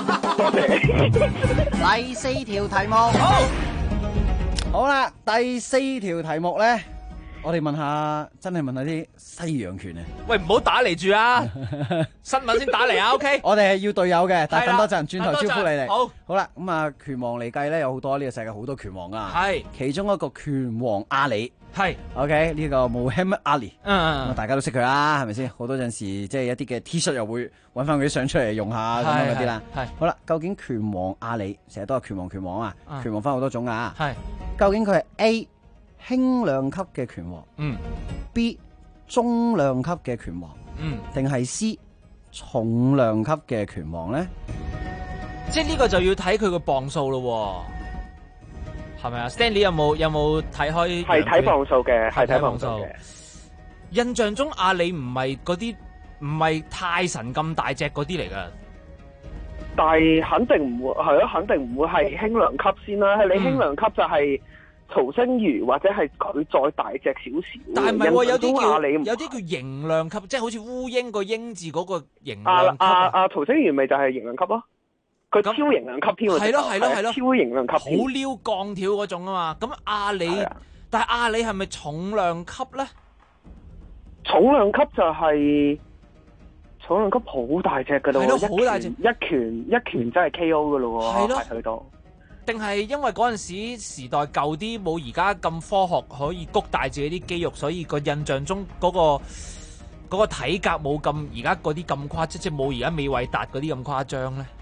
第4條題目，好啦，第4條題目咧，我哋真係問下啲西洋拳啊！ 喂，唔好打嚟住啊！新聞先打嚟啊 ，OK？ 我哋係要隊友嘅，但係等多陣，轉頭招呼你哋。好啦，咁啊，拳王嚟計咧，有好多呢個世界好多拳王啊。係，其中一個拳王阿里。係 ，OK 呢個 Muhammad Ali，大家都識佢啦，係咪先？好多陣時即係一啲嘅 T 恤又會揾翻佢啲相出嚟用下咁樣嗰啲啦。係，好啦，究竟拳王阿里成日都係拳王啊？拳王分好多種啊。係，究竟佢係 A 輕量級嘅拳王，B 中量級嘅拳王，定係 C 重量級嘅拳王咧？ 即係呢個就要睇佢個磅數咯。係咪啊 ？Stanley 有冇睇開？ 係睇磅數嘅，係睇磅數嘅。 印象中阿里唔係嗰啲，唔係泰神咁大隻嗰啲嚟噶。 但係肯定唔會係咯，肯定唔會係輕量級先啦。係你輕量級就係曹星如或者係佢再大隻少少。 但係唔係喎，有啲叫型量級，即係好似烏蠅個蠅字嗰個型量級。 曹星如咪就係型量級咯。佢超型量級添喎， 係咯， 超型量級， 好撩鋼條嗰種啊嘛。咁阿里，但係阿里係咪重量級咧？ 重量級就係重量級好大隻噶咯，係咯，好大隻，一拳真係 KO 噶咯喎，係咯，去到。 定係因為嗰陣時時代舊啲，冇而家咁科學可以谷大自己啲肌肉，所以個印象中嗰個體格冇咁而家嗰啲咁誇張，即係冇而家美偉達嗰啲咁誇張咧。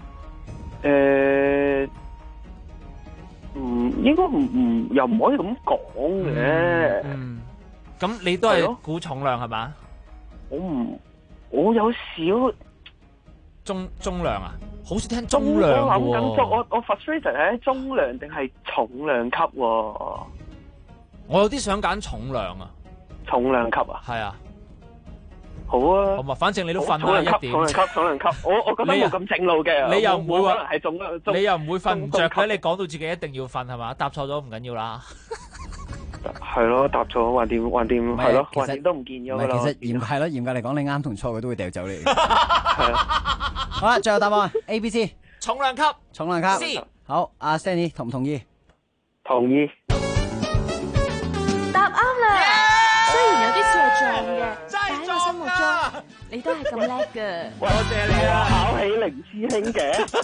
應該又唔可以咁講嘅。 咁你都係估重量係嘛？ 我有少中量啊，好少聽中量喎。 我諗緊我 frustration 係中量定係重量級喎？ 我有啲想揀重量啊。 重量級啊？ 係啊。 好啊， 好嘛，反正你都瞓啦1點。 重量級，我覺得冇咁正路嘅。 你又唔會話可能係中， 你又唔會瞓唔着嘅。你講到自己一定要瞓係嘛？答錯咗唔緊要啦。 係咯，答錯橫掂係咯，橫掂都唔見咗噶啦。 其實嚴格嚟講，你啱同錯佢都會掉走你。好啦，最後答案 A、B、C。 重量級。 重量級。C。好，阿 Stanley 同唔同意？ 同意。 答啱啦。雖然有啲似係撞嘅，但喺我心目中，你都係咁叻㗎。 多謝你啊，考起凌師兄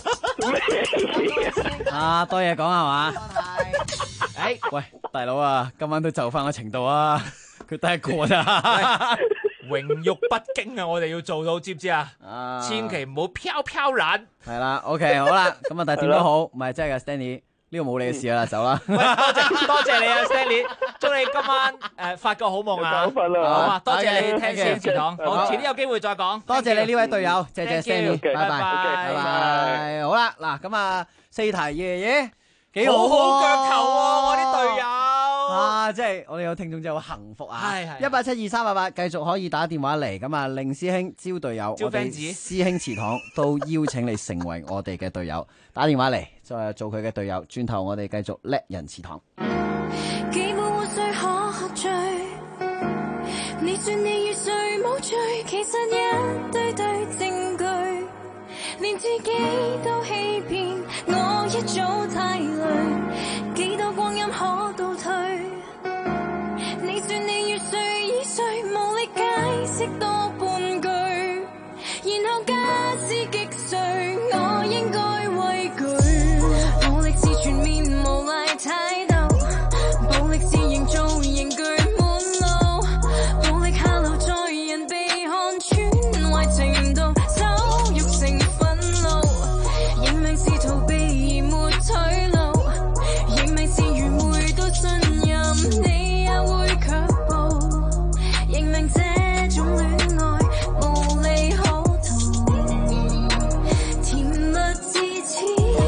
嘅。 啊，多嘢講係嘛？喂，大佬啊，今晚都就翻個程度啊，佢得一個咋？ 榮辱不驚啊！我哋要做到，知唔知啊？千祈唔好飄飄然。 係啦 ，OK， 好啦，咁啊，但係點都好，唔係真係㗎 Stanley。呢個冇你嘅事啦，走啦！ 多謝你啊 ，Stanley，祝你今晚發個好夢啊！好嘛，多謝你聽先前堂，好，遲啲有機會再講。 多謝你呢位隊友，謝謝 Stanley，拜拜。好啦，嗱咁啊，4題爺幾好腳球喎，我啲隊友啊，即係我哋有聽眾真係好幸福啊！1872388繼續可以打電話嚟，咁啊，令師兄招隊友，我哋師兄祠堂都邀請你成為我哋嘅隊友，打電話嚟。 再做佢嘅隊友。轉頭我哋繼續叻人祠堂。 幾杯污水可喝醉，你說你與誰無罪，其實一堆堆證據，連自己都欺騙，我一早太累，幾多光陰可倒退，你說你與誰已睡，無力解釋多半句，然後假使擊碎，我應該畏懼，暴力是全面無賴態度，暴力是營造刑具滿路，暴力下流在人被看穿壞程度，羞辱成憤怒，認命是逃避而沒退路，認命是愚昧到信任你也會卻步，認命這種戀愛無利可圖，甜蜜至此，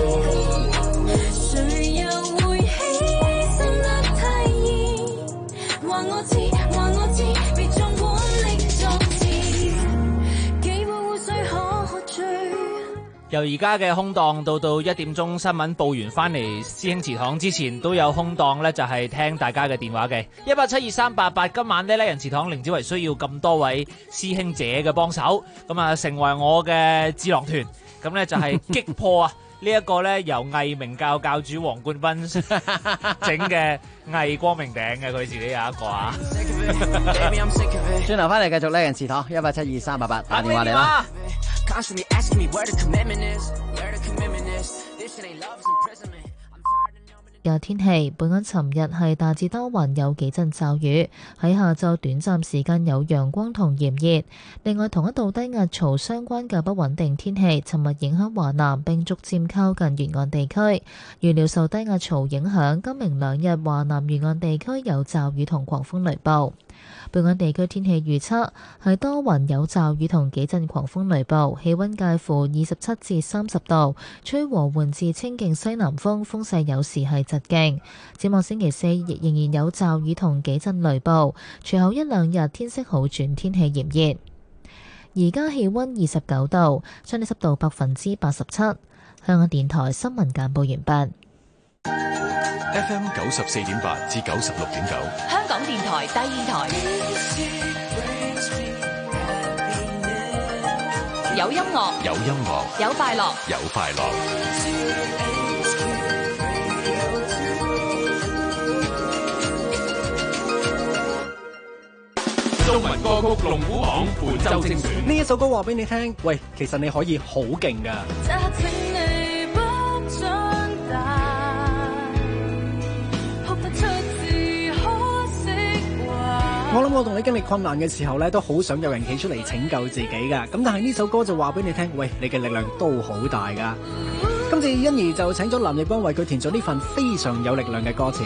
誰又會犧牲得太易？話我知，話我知，別縱管力作詞，幾杯污水可喝醉。 由而家嘅空檔到1點鐘新聞報完翻嚟師兄祠堂之前都有空檔呢，就係聽大家嘅電話嘅1872388。今晚呢，叻人祠堂凌子維需要咁多位師兄姐嘅幫手，咁啊成為我嘅智囊團，咁呢就係擊破啊呢一個呢由魏明教教主黃冠斌整嘅魏光明頂嘅，佢自己有一個啊。 轉頭翻嚟繼續叻人祠堂1872388，打電話嚟啦。 Constantly asking me where the commitment is, where the commitment is. This shit ain't love, it's imprisonment. 嘅天氣，本港尋日係大致多雲，有幾陣驟雨。喺下晝短暫時間有陽光同炎熱。另外，同一道低壓槽相關嘅不穩定天氣，尋日影響華南並逐漸靠近沿岸地區。預料受低壓槽影響，今明兩日華南沿岸地區有驟雨同狂風雷暴。本港地區天氣預測係多雲有驟雨同幾陣狂風雷暴，氣溫介乎27至30度，吹和緩至清勁西南風，風勢有時係疾勁。展望星期四仍然有驟雨同幾陣雷暴，隨後一兩日天色好轉，天氣炎熱。而家氣溫29度，相對濕度87%。香港電台新聞簡報完畢。 FM 94.8至96.9， 香港電台第二台，有音樂， 有音樂， 有快樂， 有快樂。 中文歌曲龍虎榜本周精選， 呢一首歌話俾你聽，喂，其實你可以好勁㗎。我諗我同你經歷困難嘅時候咧，都好想有人企出嚟拯救自己㗎。咁但係呢首歌就話俾你聽，喂，你嘅力量都好大㗎。今次欣宜就請咗藍奕邦為佢填咗呢份非常有力量嘅歌詞。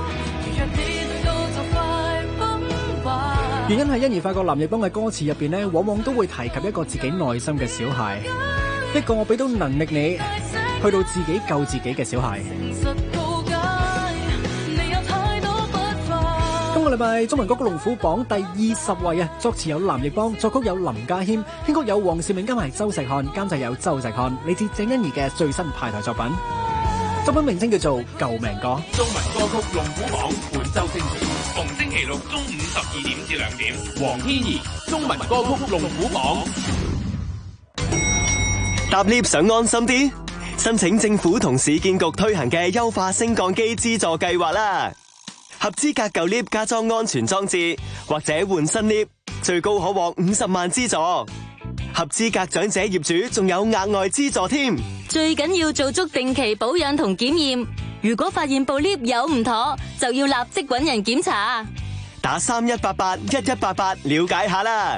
原因係欣宜發覺藍奕邦嘅歌詞入邊咧，往往都會提及一個自己內心嘅小孩，一個我俾到能力你去到自己救自己嘅小孩。今個禮拜中文歌曲龍虎榜第20位啊，作詞有藍奕邦，作曲有林家謙，編曲有黃兆銘加埋周石漢，監製有周石漢，嚟自鄭欣宜嘅最新派台作品。作品名稱叫做《救命歌》。 中文歌曲龍虎榜本周精選，逢星期六中午12點至2點，黃天怡中文歌曲龍虎榜。 搭 lift 想安心啲，申請政府同市建局推行嘅優化升降機資助計劃啦。合資格舊 lift 加裝安全裝置，或者換新 lift，最高可獲50萬資助。合資格長者業主仲有額外資助添。 最緊要做足定期保養同檢驗，如果發現部 lift 有唔妥，就要立即搵人檢查。 打31881188了解下啦。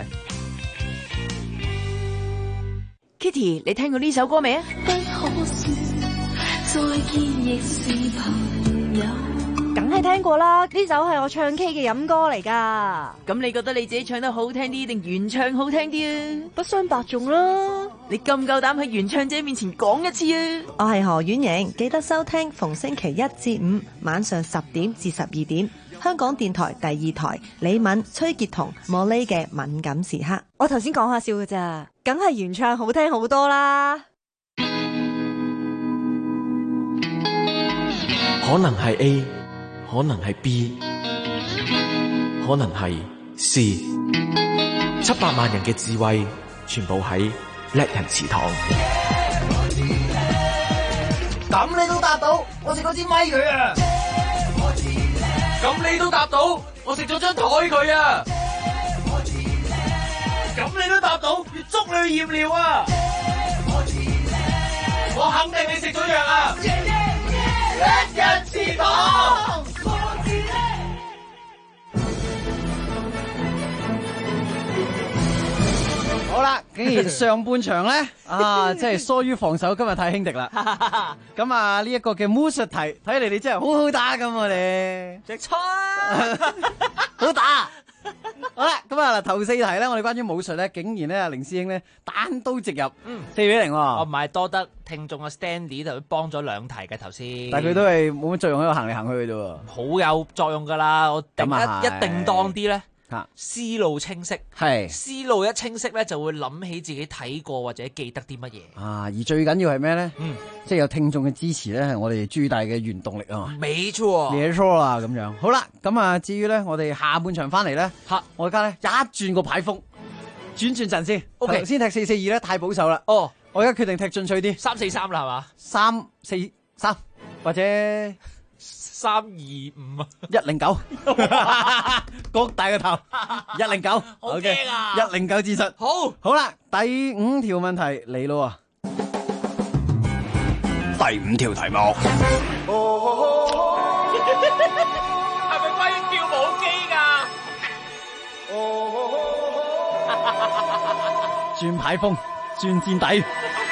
Kitty， 你聽過呢首歌未啊？ 不可說再見亦是朋友。 梗係聽過啦，呢首係我唱 K 嘅飲歌嚟噶。 咁你覺得你自己唱得好聽啲定原唱好聽啲啊？ 不相伯仲啦。 你咁夠膽喺原唱者面前講一次啊？ 我係何婉瑩，記得收聽逢星期1至5晚上10點至12點，香港電台第2台李敏、崔潔彤、莫莉嘅敏感時刻。 我頭先講下笑嘅咋，梗係原唱好聽好多啦。 可能係 A， 可能係 B， 可能係 C。700萬人嘅智慧，全部喺叻人祠堂。 咁你都答到，我食嗰支咪佢啊！咁你都答到，我食咗張台佢啊！咁你都答到，要捉你去驗尿啊！我肯定你食咗藥啊！叻人祠堂。 好啦，竟然上半場咧啊，真係疏於防守，今日太輕敵啦。咁啊，呢一個嘅巫術題，睇嚟你真係好好打咁，我哋直錯， 好打。好啦，咁啊嗱，頭4題咧，我哋關於武術咧，竟然咧，凌師兄咧單刀直入，4-0喎。 我唔係多得聽眾嘅 Stanley 就幫咗2題嘅頭先， 但係佢都係冇乜作用喺度行嚟行去嘅啫喎。 好有作用噶啦，我一定當啲咧。思路清晰， 係思路一清晰咧，就會諗起自己睇過或者記得啲乜嘢啊！而最緊要係咩咧？即係有聽眾嘅支持咧，係我哋豬大嘅原動力啊嘛！ 冇錯， 冇錯啦，咁樣好啦。咁啊，至於咧，我哋下半場翻嚟咧，我而家咧一轉個牌風，轉陣先。OK， 先踢4-4-2咧，太保守啦。哦，我而家決定踢進取啲 ，3-4-3啦，係嘛 ？3-4-3或者。 3-2-5啊 ，109，各大個頭，109， 好驚啊 ！109戰術，好啦，第5條問題嚟咯，第5條題目， 係咪關於跳舞機㗎？ 轉牌風，轉戰底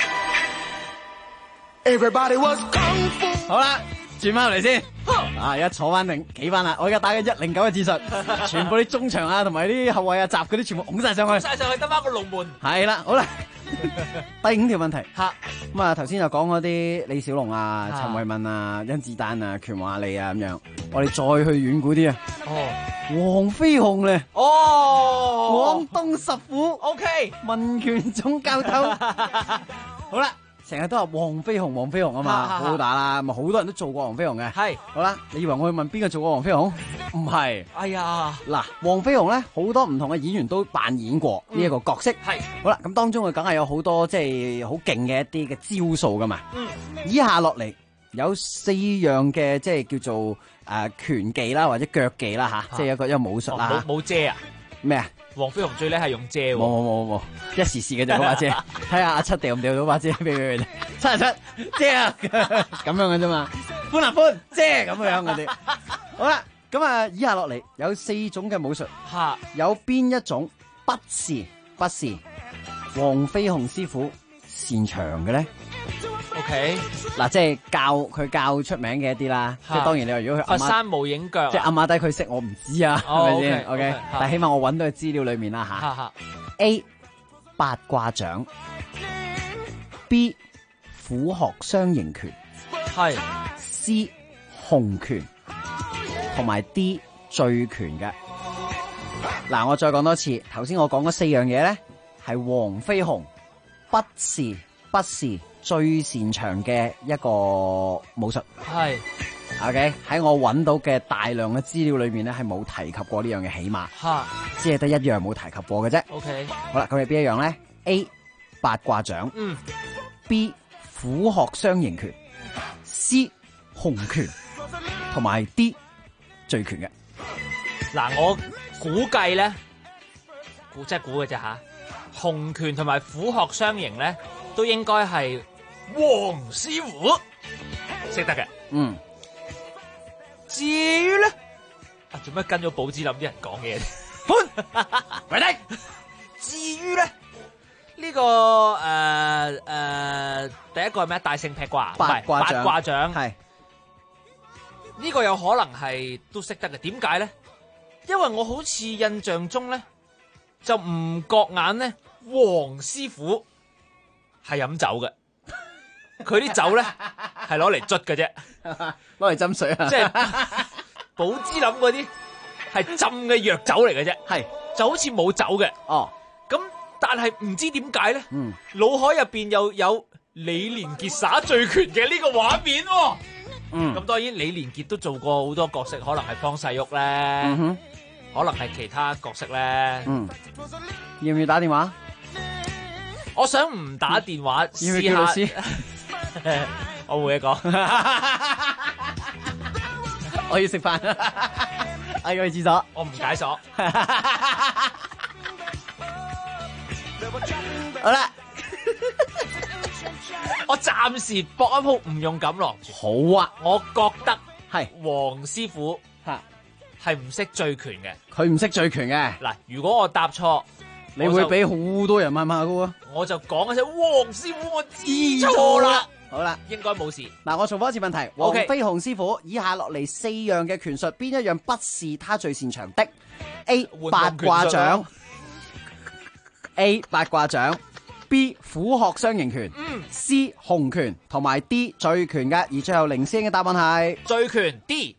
Everybody was kung fu。 好啦。轉翻嚟先，啊！一坐翻定企翻啦，我而家打緊109嘅戰術，全部啲中場啊，同埋啲後衛啊、閘嗰啲全部拱晒上去， 晒上去得翻個龍門。 係啦，好啦，第5條問題，咁啊頭先就講嗰啲李小龍啊、陳慧敏啊、甄子丹啊、拳王阿里啊咁樣，我哋再去遠古啲啊，黃飛鴻咧，廣東十虎 ，OK， 民權總教頭，好啦。成日都話黃飛鴻啊嘛，好好打啦，咁好多人都做過黃飛鴻嘅。係，好啦，你以為我會問邊個做過黃飛鴻？唔係。哎呀，嗱，黃飛鴻咧好多唔同嘅演員都扮演過呢一個角色。係，好啦，咁當中佢梗係有好多即係好勁嘅一啲嘅招數噶嘛。以下落嚟有4樣嘅即係叫做拳技啦或者腳技啦吓，即係一個武術啦。 冇遮啊？咩啊？黃飛鴻最叻係用遮喎， 冇，一時時嘅就嗰把遮，睇下阿七掉唔掉到把遮俾佢哋，7-7遮啊，咁樣嘅啫嘛，寬啊寬遮咁樣嗰啲，好啦，咁啊以下落嚟有4種嘅武術，有邊一種不是黃飛鴻師傅擅長嘅咧？OK， 嗱，即係教出名嘅一啲啦，即係當然你話如果佢佛山無影腳， 即係暗馬低佢識我唔知啊，係咪先 ？OK， 但係起碼我揾到嘅資料裏面啦吓。A 八卦掌 ，B 虎鶴雙形拳，係 C 洪拳，同埋 D 醉拳嘅。嗱，我再講多次，頭先我講嗰4樣嘢咧，係黃飛鴻不是最擅長嘅一個武術，係 OK 喺我揾到嘅大量嘅資料裏面咧，係冇提及過呢樣嘅，起碼只係得1樣冇提及過嘅啫。OK， 好啦，咁係邊一樣咧 ？A 八卦掌，B 虎鶴雙形拳，C 洪拳，同埋 D 醉拳嘅。 嗱，我估計咧，即係估嘅啫吓，洪拳同埋虎鶴雙形咧，都應該係黃師傅識得嘅。至於咧，做咩跟咗寶芝林啲人講嘢？喂你，至於咧呢個第一個係咩？大聖劈掛，八卦掌係呢個有可能係都識得嘅。點解咧？因為我好似印象中咧，就唔覺眼咧，黃師傅係飲酒嘅。佢啲酒咧係攞嚟捽嘅啫， 攞嚟斟水啊！ 即係寶芝林嗰啲係浸嘅藥酒嚟嘅啫，係就好似冇酒嘅。哦，咁但係唔知點解咧，腦海入邊又有李連杰耍醉拳嘅呢個畫面喎。 咁當然李連杰都做過好多角色，可能係方世玉咧，可能係其他角色咧。 要唔要打電話？ 我想唔打電話， 要唔要叫老師？ 我冇嘢講。 我要食飯，我要去廁所， 我唔解鎖。 好啦， 我暫時搏一鋪唔用錦囊住。 好啊， 我覺得係黃師傅係唔識醉拳嘅。 佢唔識醉拳嘅。 嗱，如果我答錯， 你會俾好多人問下噶喎。 我就講一聲黃師傅，我知錯啦。 好啦， 應該冇事。 嗱，我重複一次問題。黃飛鴻師傅，以下落嚟4樣嘅拳術，邊一樣不是他最擅長的 ？A. 八卦掌 ，A. 八卦掌 ，B. 虎鶴雙形拳，C. 洪拳，同埋 D. 醉拳嘅。而最後凌師兄嘅答案係醉拳 D。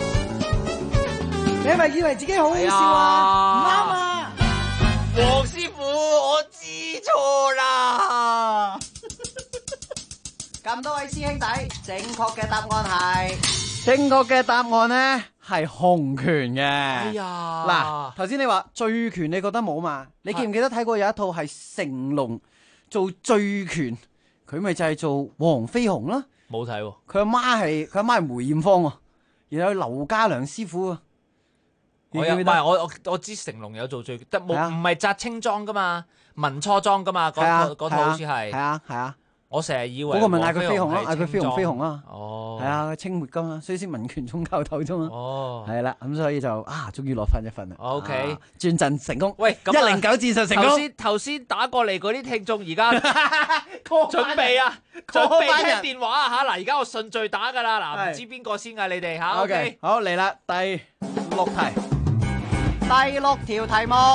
你係咪以為自己好好笑啊？唔啱啊！ 黃師傅，我知錯啦。 咁多位師兄弟，正確嘅答案係正確嘅答案咧係洪拳嘅。哎呀， 嗱，頭先你話醉拳，你覺得冇嘛？你記唔記得睇過有一套係成龍做醉拳，佢咪就係做黃飛鴻啦？ 冇睇喎， 佢阿媽係梅艷芳喎，然後劉家良師傅啊。 我知成龍有做醉拳，但冇唔係紮青裝噶嘛，民初裝噶嘛，嗰套好似係。係啊。 我成日以為嗰個咪嗌佢飛鴻咯，嗌佢飛鴻啊！ 哦， 係啊，清末噶嘛，所以先民權總教頭啫嘛。 哦， 係啦，咁所以就終於攞翻一份啦。 OK， 轉陣成功。 喂 ，109戰術成功。 頭先打過嚟嗰啲聽眾，而家準備啊，準備聽電話啊嚇！嗱，而家我順序打㗎啦，嗱，唔知邊個先㗎你哋嚇 ？OK，好嚟啦，第6題，第6條題目。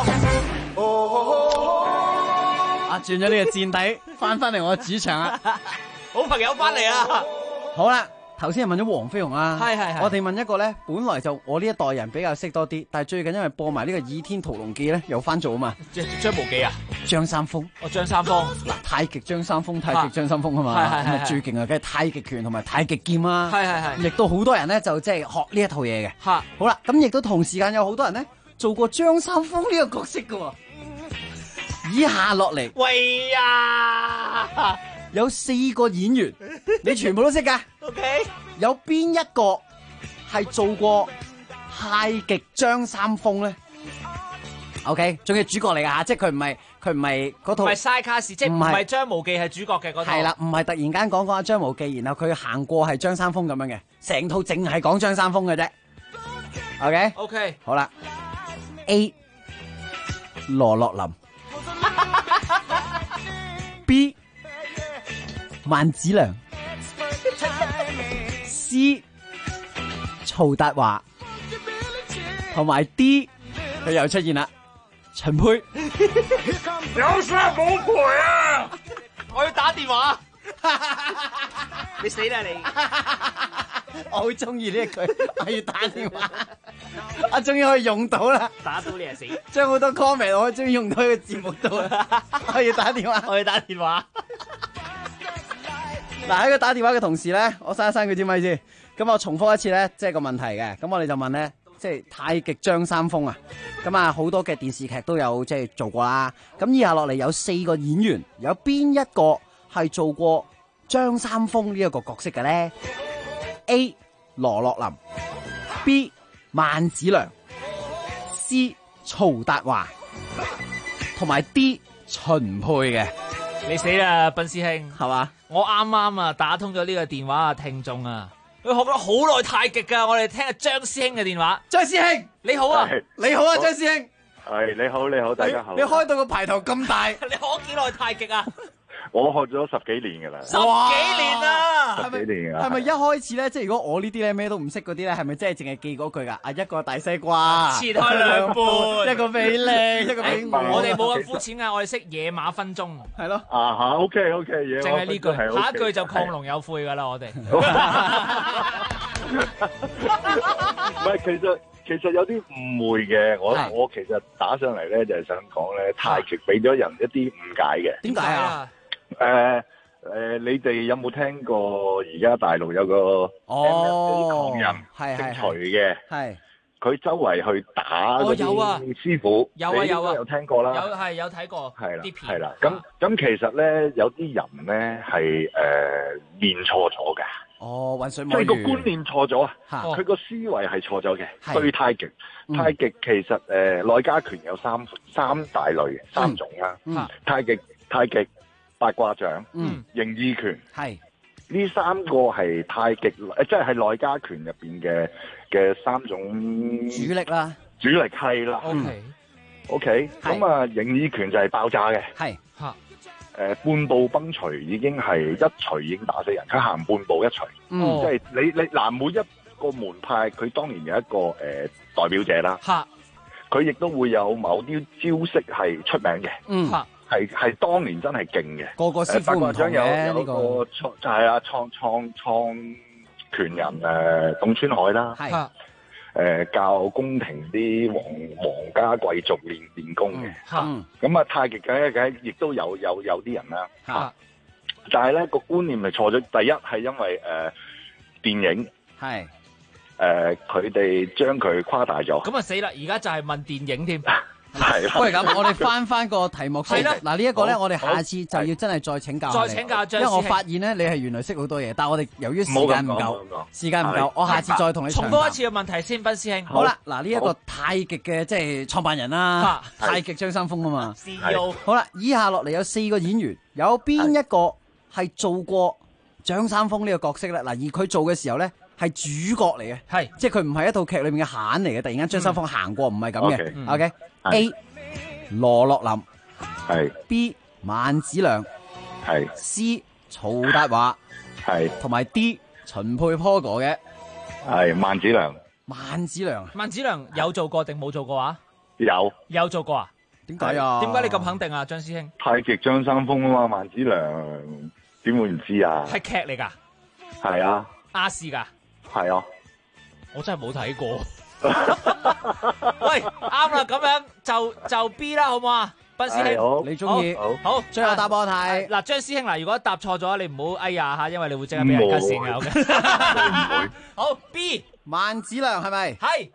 轉咗呢個戰底，翻嚟我嘅主場啊！ 好朋友翻嚟啊！ 好啦，頭先係問咗黃飛鴻啊， 係我哋問一個咧，本來就我呢一代人比較識多啲，但係最近因為播埋呢個《倚天屠龍記》咧，又翻做啊嘛。 張無忌啊？ 張三豐。 張三豐嗱，太極張三豐，太極張三豐啊嘛。咁最勁啊，梗係太極拳同埋太極劍啊。 係。 亦都好多人咧，就即係學呢一套嘢嘅。好啦，咁亦都同時間有好多人咧做過張三豐呢個角色噶。以下落嚟， 喂呀， 有4個演員，你全部都識噶。 OK， 有邊一個係做過太極張三豐咧 ？OK， 仲要主角嚟噶吓，即係佢唔係嗰套， 唔係晒卡士，即係唔係張無忌係主角嘅嗰套。 係啦，唔係突然間講阿張無忌，然後佢行過係張三豐咁樣嘅，成套淨係講張三豐嘅啫。OK， 好啦 ，A 羅樂林。B 萬梓良 C 曹達華同埋 D 佢又出現啦，秦沛有殺冇賠啊！ 我要打電話，你死啦你！ 我好中意呢一句，我要打電話，我終於可以用到啦！ 打到你係死， 將好多 comment 我終於用到喺個節目度啦！我要打電話， 我要打電話。 嗱，喺佢打電話嘅同時咧，我刪一刪佢支咪先。咁我重複一次咧，即係個問題嘅。咁我哋就問咧，即係太極張三豐啊。咁啊，好多嘅電視劇都有即係做過啦。咁以下落嚟有4個演員，有邊一個係做過張三豐呢一個角色嘅咧？A 羅樂林 B 萬梓良 C 曹達華同埋 D 秦沛嘅。 你死啦，斌師兄， 係嘛？ 我啱啱啊打通咗呢個電話啊，聽眾啊，佢學咗好耐太極噶，我哋聽下張師兄嘅電話。張師兄你好啊，你好啊，張師兄。 係你好，大家好。 你開到個牌頭咁大， 你學咗幾耐太極啊？ 我學咗10幾年噶啦 ，10幾年啦 ，10幾年啊！ 係咪一開始咧？即係如果我呢啲咧咩都唔識嗰啲咧，係咪真係淨係記嗰句噶？啊，一個大西瓜， 切開兩半， 一個俾你，一個俾我。 我哋冇咁膚淺啊！我哋識野馬分鬨， 係咯。 啊吓 ，OK， 淨係呢句，下一句就亢龍有悔噶啦！我哋。 唔係，其實有啲誤會嘅，我其實打上嚟咧就係想講咧，太極俾咗人一啲誤解嘅。 點解啊？ 你哋有冇聽過而家大陸有個 MMA 狂人姓徐嘅？ 係佢周圍去打嗰啲師傅，有聽過啦， 有睇過， 係啦。咁其實咧，有啲人咧係練錯咗嘅。 渾水摸魚， 即係個觀念錯咗啊！佢個思維係錯咗嘅。對太極，太極其實內家拳有三大類三種啦。太極、八卦掌、形意拳，呢三個係太極即係內家拳入邊嘅三種主力啦。 主力係啦。OK， 咁啊，形意拳就係爆炸嘅。半步崩錘已經係一錘已經打死人，佢行半步一錘，即係你嗱，每一個門派佢當然有一個代表者啦，佢亦都會有某啲招式係出名嘅，係當年真係勁嘅，個師傅唔同嘅。有個就係啊創拳人董川海啦。教宮廷啲皇家貴族練功嘅，咁啊太極梗亦都有啲人啦，但係咧個觀念係錯咗。第一係因為電影佢哋將佢誇大咗， 咁啊死啦！而家就係問電影添。 係， 不如咁，我哋翻個題目先。嗱，呢一個咧，我哋下次就要真係再請教。 再請教張師兄， 因為我發現咧，你係原來識好多嘢，但係我哋由於時間唔夠，我下次再同你重複一次嘅問題先，斌師兄。 好啦，嗱，呢一個太極嘅即係創辦人啦，太極張三豐啊嘛。 CEO。 好啦，以下落嚟有4個演員，有邊一個係做過張三豐呢個角色咧？嗱，而佢做嘅時候咧係主角嚟嘅，即係佢唔係一套劇裏面嘅閒嚟嘅。突然間張三豐行過，唔係咁嘅。OK。A 羅樂林係 B 萬梓良係 C 曹達華係同埋 D 秦沛坡哥嘅係萬梓良。 萬梓良有做過定冇做過啊？有做過啊？ 點解啊？ 點解你咁肯定啊？張師兄， 太極張三豐啊嘛，萬梓良點會唔知啊？ 係劇嚟噶？ 係啊。 亞視噶？係啊。 我真係冇睇過。喂，啱啦，咁樣就 B 啦，好唔好啊？斌師兄， 你中意？ 好， 最後答案係嗱，張師兄嗱，如果答錯咗，你唔好哎呀吓，因為你會即刻俾人 cut 線嘅。好嘅，好 B 萬梓良係咪？ 係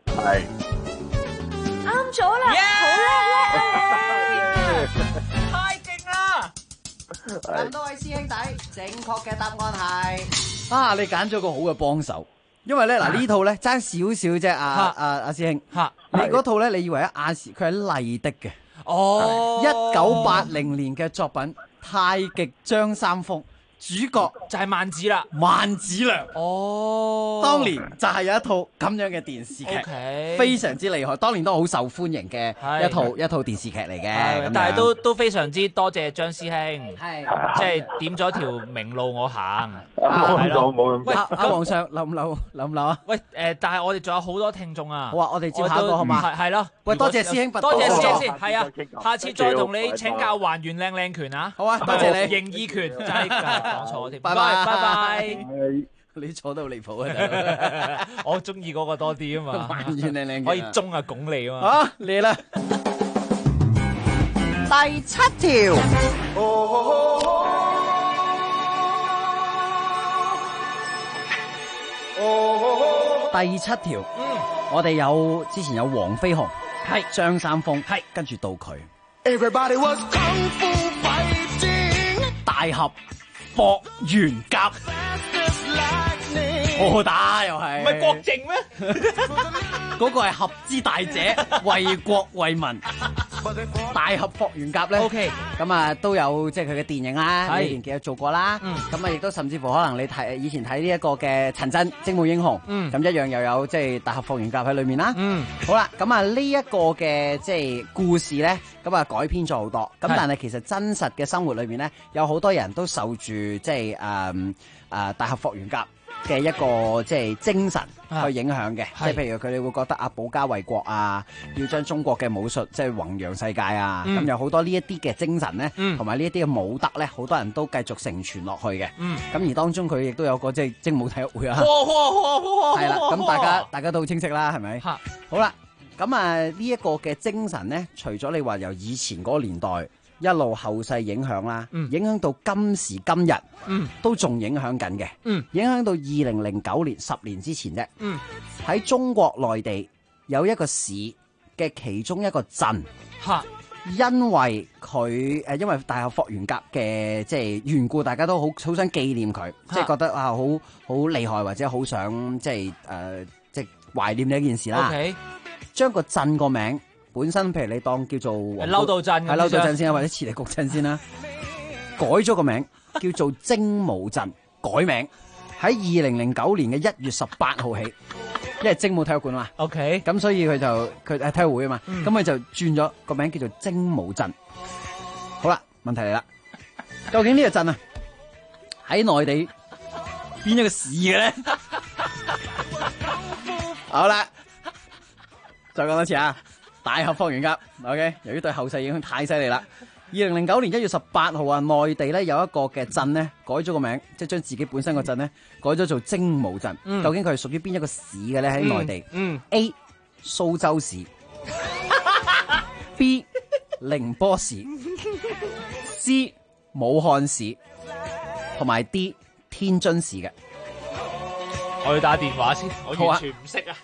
啱咗啦，好叻！ 太勁啦！ 咁多位師兄弟，正確嘅答案係啊，你揀咗個好嘅幫手。因為咧嗱呢套咧爭少少啫，阿師兄，你嗰套咧你以為喺亞視，佢係麗的嘅，1980年嘅作品《太極張三豐》，主角就係萬梓啦， 萬梓良。當年就係有一套咁樣嘅電視劇，非常之厲害，當年都好受歡迎嘅一套電視劇嚟嘅。 但係都非常之多謝張師兄，即係點咗條明路我行。 冇。 喂， 阿皇上留唔留啊？ 喂，但係我哋仲有好多聽眾啊。 好啊，我哋接下一個好嘛？ 係咯。 喂，多謝師兄， 多謝師兄先。係啊，下次再同你請教還原靚拳啊。 好啊，多謝你。 形意拳就係講錯添。拜拜。 你坐到離譜啊！ 我中意嗰個多啲啊嘛， 還原靚可以中啊拱你啊嘛。 啊，嚟啦！第7條。第7條，我哋之前有黃飛鴻，係張三豐，係跟住到佢。Everybody was kung fu fighting， 大俠霍元甲，好打又係， 唔係郭靖咩？ 嗰個係合之大者，為國為民。大俠霍元甲咧，OK，咁啊都有即係佢嘅電影啦，呢年幾有做過啦，咁啊亦都甚至乎可能你以前睇呢一個嘅陳真精武英雄，咁一樣又有即係大俠霍元甲喺裏面啦，好啦，咁啊呢一個嘅即係故事咧，咁啊改編咗好多，咁但係其實真實嘅生活裏面咧，有好多人都受住即係大俠霍元甲嘅一個即係精神去影響嘅，即係譬如佢哋會覺得保家衛國啊，要將中國嘅武術即係弘揚世界啊，咁有好多呢一啲嘅精神咧，同埋呢一啲嘅武德咧，好多人都繼續承傳落去嘅。咁而當中佢亦都有個即係精武體育會啊，係啦，咁大家都好清晰啦，係咪？好啦，咁呢一個嘅精神咧，除咗你話由以前嗰個年代一路後世影響啦，影響到今時今日，都仲影響緊嘅，影響到2009年10年之前啫。喺中國內地有一個市嘅其中一個鎮，因為佢因為大俠霍元甲嘅即係緣故，大家都好想紀念佢，即係覺得啊好厲害，或者好想即係懷念呢一件事啦。將個鎮個名本身，譬如你當叫做嬲到鎮， 係嬲到鎮先啦，或者磁力局鎮先啦，改咗個名叫做精武鎮，改名喺2009年嘅1月18號起，因為精武體育館啊嘛。 OK， 咁所以佢係體育會啊嘛，咁佢就轉咗個名叫做精武鎮。好啦，問題嚟啦，究竟呢個鎮啊喺內地邊一個市嘅咧？好啦，再講多次啊！大俠霍元甲 ，OK。由於對後世影響太犀利啦，2009年1月18號啊，內地咧有一個嘅鎮咧改咗個名，即係將自己本身個鎮咧改咗做精武鎮。究竟佢係屬於邊一個市嘅咧？喺內地，A 蘇州市，B 寧波市，C 武漢市，同埋 D 天津市嘅。 我要打電話先，我完全唔識啊！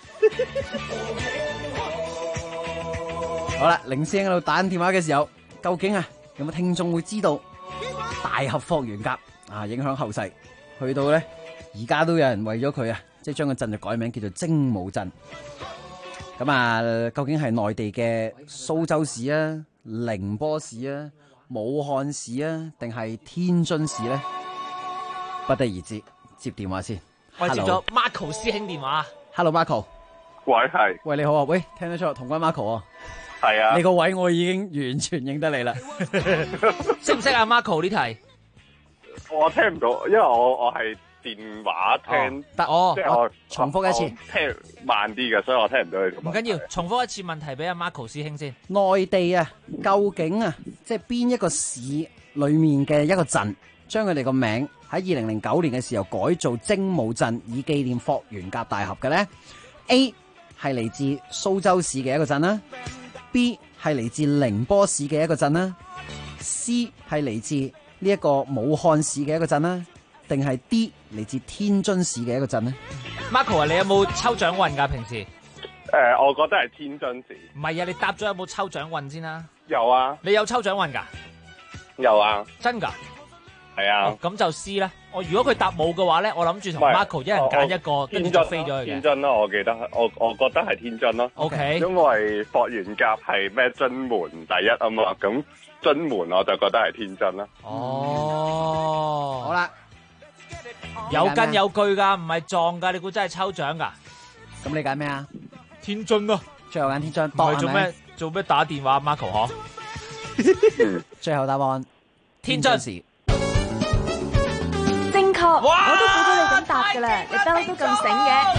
好啦，凌師兄喺度打緊電話嘅時候，究竟啊有冇聽眾會知道大俠霍元甲啊影響後世，去到咧而家都有人為咗佢啊，即係將個鎮就改名叫做精武鎮。咁啊，究竟係內地嘅蘇州市啊、寧波市啊、武漢市啊，定係天津市咧？不得而知。接電話先。 我接咗 Marco 師兄電話。 Hello Marco。 喂，係。 喂，你好啊，喂，聽得出同關 Marco 啊。 係啊。 你個位我已經完全認得你啦。 識唔識啊 Marco 呢題？ 我聽唔到，因為我係電話聽。 得即係我重複一次。 聽慢啲嘅，所以我聽唔到你。 唔緊要，重複一次問題俾阿 Marco 師兄先。 內地啊，究竟啊，即係邊一個市裏面嘅一個鎮，將佢哋個名喺2009年嘅時候改做精武鎮，以紀念霍元甲大俠嘅咧 ？A 係嚟自蘇州市嘅一個鎮啦 ，B 係嚟自寧波市嘅一個鎮啦 ，C 係嚟自呢一個武漢市嘅一個鎮啦，定係 D 嚟自天津市嘅一個鎮咧 ？Marco 啊，你有冇抽獎運㗎？平時？ 我覺得係天津市。 唔係啊，你答咗有冇抽獎運先啦？ 有啊。 你有抽獎運㗎？ 有啊。 真㗎？ 係啊。 咁就 C 啦。如果佢答冇嘅話咧，我諗住同 Marco 一人揀一個，跟住就飛咗去嘅。 天津咯，我記得，我覺得係天津咯。 OK。因為霍元甲係咩津門第一啊嘛，咁津門我就覺得係天津啦。 哦。 好啦。 有根有據㗎，唔係撞㗎，你估真係抽獎㗎？ 咁你揀咩啊？ 天津咯。最後揀天津。唔係做咩打電話 Marco 嗬？ 最後答案天津市。 正確，我都估到你咁答噶啦，你不嬲都咁醒嘅。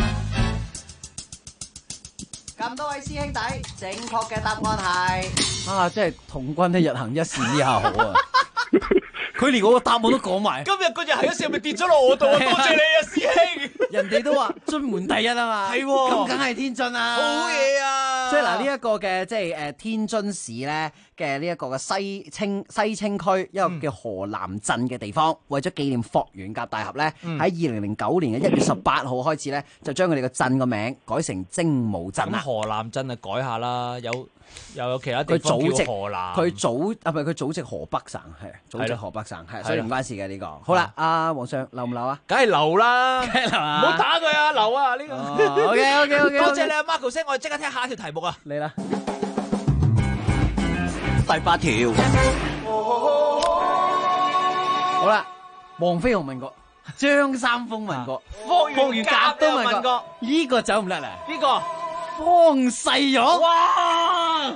咁多位師兄弟，正確嘅答案係啊，即係童軍咧日行一善之下好啊！佢連我個答案都講埋。 今日嗰日行一善咪跌咗落我度啊！多謝你啊，師兄。 人哋都話津門第一啊嘛， 係咁梗係天津啦。 好嘢啊！ 所以嗱，呢一個嘅即係天津市咧嘅呢一個嘅西青區一個叫河南鎮嘅地方，為咗紀念霍元甲大俠咧，喺2009年嘅1月18號開始咧，就將佢哋個鎮個名改成精武鎮啦。 咁河南鎮啊改下啦，又有其他地方叫河南。 佢組織河北省係，組織河北省係，所以唔關事嘅呢個。好啦，阿皇上留唔留啊？ 梗係留啦， 梗係留啊！ 唔好打佢啊，留啊呢個。 OK， 多謝你啊 Marco 先，我哋即刻聽下一條題目啊！ 嚟啦，第8條。好啦，黃飛鴻問過，張三豐問過， 霍元甲都問過， 呢個走唔甩啦？ 呢個方世玉。 哇！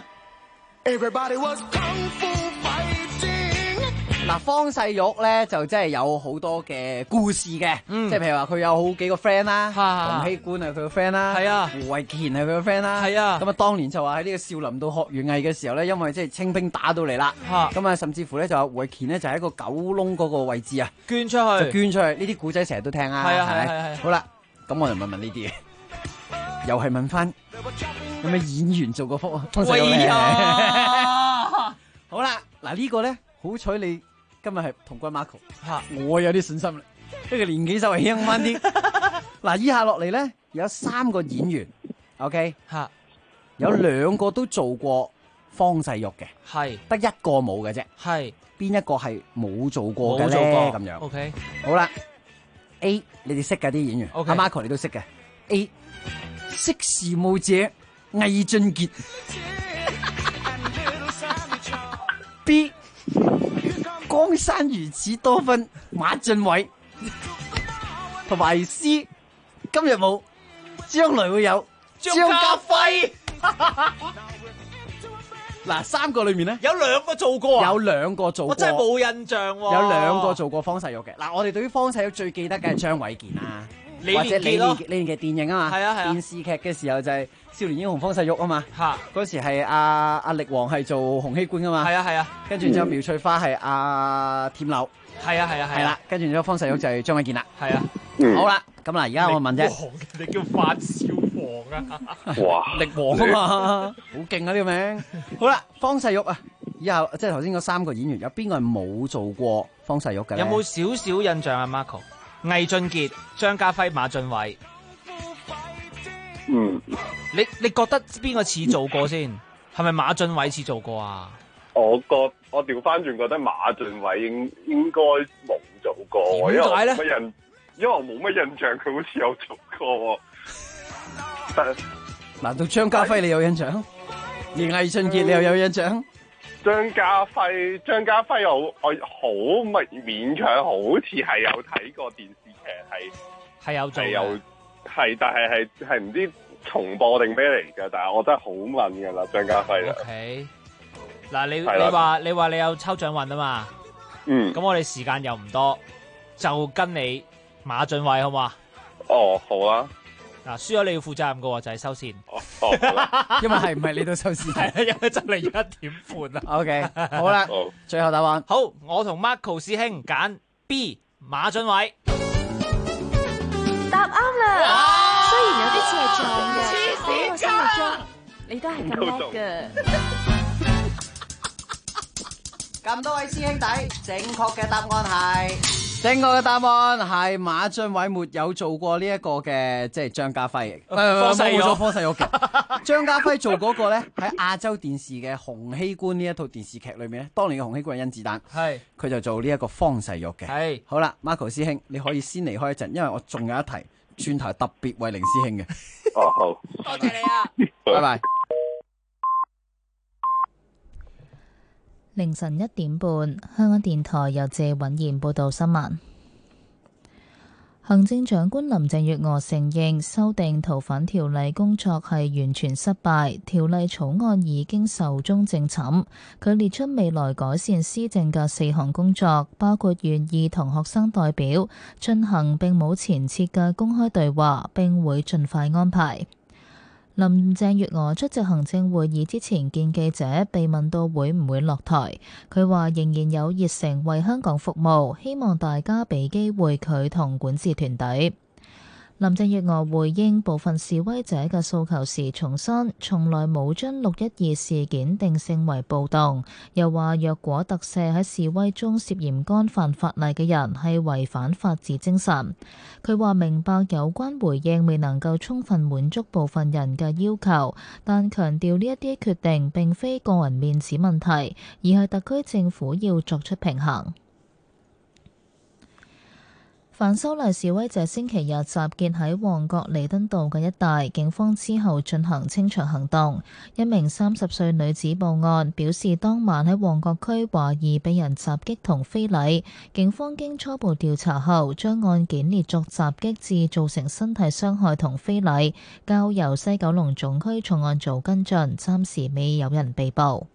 嗱，方世玉咧就真係有好多嘅故事嘅，即係譬如話佢有好幾個 friend 啦，洪熙官係佢個 friend 啦， 係啊， 胡惠乾係佢個 friend 啦， 係啊， 咁啊當年就話喺呢個少林度學園藝嘅時候咧，因為即係清兵打到嚟啦，咁啊甚至乎咧就話胡惠乾咧就喺一個九窿嗰個位置啊， 捐出去， 呢啲古仔成日都聽啊，係，好啦，咁我就問呢啲嘢，又係問翻有咩演員做過福啊？ 喂呀！ 好啦， 嗱呢個咧，好彩你今日係同歸 Marco， 我有啲信心啦，呢個年紀稍微輕翻啲。嗱，以下落嚟咧有3個演員 ，OK， 有2個都做過方世玉嘅， 係得1個冇嘅啫， 係邊一個係冇做過嘅咧？咁樣 ，OK， 好啦 ，A 你哋識嘅啲演員，阿 Marco 你都識嘅 ，A 識時務者魏俊傑，B 江山如此多分馬浚偉，同埋 C 今日冇，將來會有張家輝。嗱，3個裏面咧， 有2個做過啊， 有2個做過， 我真係冇印象喎。 有2個做過方世玉嘅。嗱，我哋對於方世玉最記得嘅係張衛健啊，或者李連嘅電影啊嘛， 係啊係啊， 電視劇嘅時候就係《少年英雄方世玉》啊嘛，嗰時係阿力王係做洪熙官噶嘛， 係啊係啊， 跟住之後苗翠花係阿тем柳， 係啊係啊係啦， 跟住之後方世玉就係張衛健啦， 係啊， 好啦，咁嗱而家我問啫， 你叫發燒王啊， 哇，力王啊嘛，好勁啊呢個名，好啦，方世玉啊，以後即係頭先嗰3個演員，有邊個係冇做過方世玉嘅？ 有冇少少印象啊 ，Marco？ 魏俊傑、張家輝、馬浚偉。你覺得邊個似做過先？係咪馬浚偉似做過啊？ 我調翻轉覺得馬浚偉應該冇做過。 點解咧？ 因為我冇乜印象，佢好似有做過。 難道張家輝你有印象？連魏俊傑你又有印象？ 張家輝我好勉強，好似係有睇過電視劇， 係有做， 但係唔知重播定咩嚟㗎？但係我真係好問㗎啦，張家輝啦。 OK， 嗱你話你有抽獎運啊嘛？咁我哋時間又唔多，就跟你馬浚偉好嘛？ 哦，好啊。 嗱，輸咗你要負責任嘅喎，就係收線。 因為係唔係你都收線？ 係啊，因為就嚟1點半啦。 OK， 好啦，最後答案。 好，我同 Marco 師兄揀 B 馬浚偉。 答啱啦！雖然有啲似係撞嘅，喺我心目中你都係咁叻嘅。 咁多位師兄弟，正確嘅答案係馬浚偉沒有做過呢一個嘅，即係張家輝。方世玉嘅。張家輝做嗰個咧，喺亞洲電視嘅《洪熙官》呢一套電視劇裏面咧，當年嘅洪熙官係甄子丹，佢就做呢一個方世玉嘅。好啦 ，Marco 師兄，你可以先離開一陣，因為我仲有一題轉頭特別為凌師兄嘅。 哦，好， 多謝你啊， 拜拜。 凌晨1點半，香港電台由謝允賢報道新聞。行政長官林鄭月娥承認修訂逃犯條例工作係完全失敗，條例草案已經壽終正寢。佢列出未來改善施政嘅4項工作，包括願意同學生代表進行並冇前設嘅公開對話，並會盡快安排。林鄭月娥出席行政會議之前見記者，被問到會唔會落台，佢話仍然有熱誠為香港服務，希望大家俾機會佢同管治團隊。林鄭月娥回應部分示威者嘅訴求時重申，從來冇將612事件定性為暴動，又話若果特赦喺示威中涉嫌干犯法例嘅人係違反法治精神。佢話明白有關回應未能夠充分滿足部分人嘅要求，但強調呢一啲決定並非個人面子問題，而係特區政府要作出平衡。反修例示威者星期日集結喺旺角彌敦道嘅一帶，警方之後進行清場行動。一名30歲女子報案，表示當晚喺旺角區懷疑被人襲擊同非禮。警方經初步調查後，將案件列作襲擊致造成身體傷害同非禮，交由西九龍總區重案組跟進，暫時未有人被捕。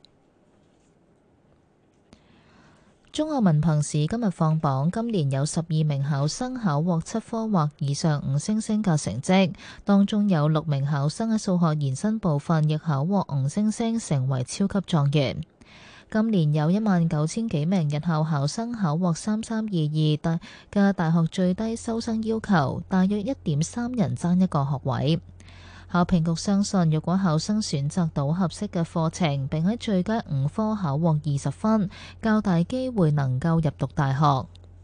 中學文憑試今日放榜，今年有12名考生考獲7科或以上5星星嘅成績，當中有6名考生喺數學延伸部分亦考獲5星星，成為超級狀元。今年有19000幾名日校考生考獲3322嘅大學最低收生要求，大約1.3人爭一個學位。 考評局相信，若果考生選擇到合適嘅課程，並喺最佳5科考獲20分，較大機會能夠入讀大學。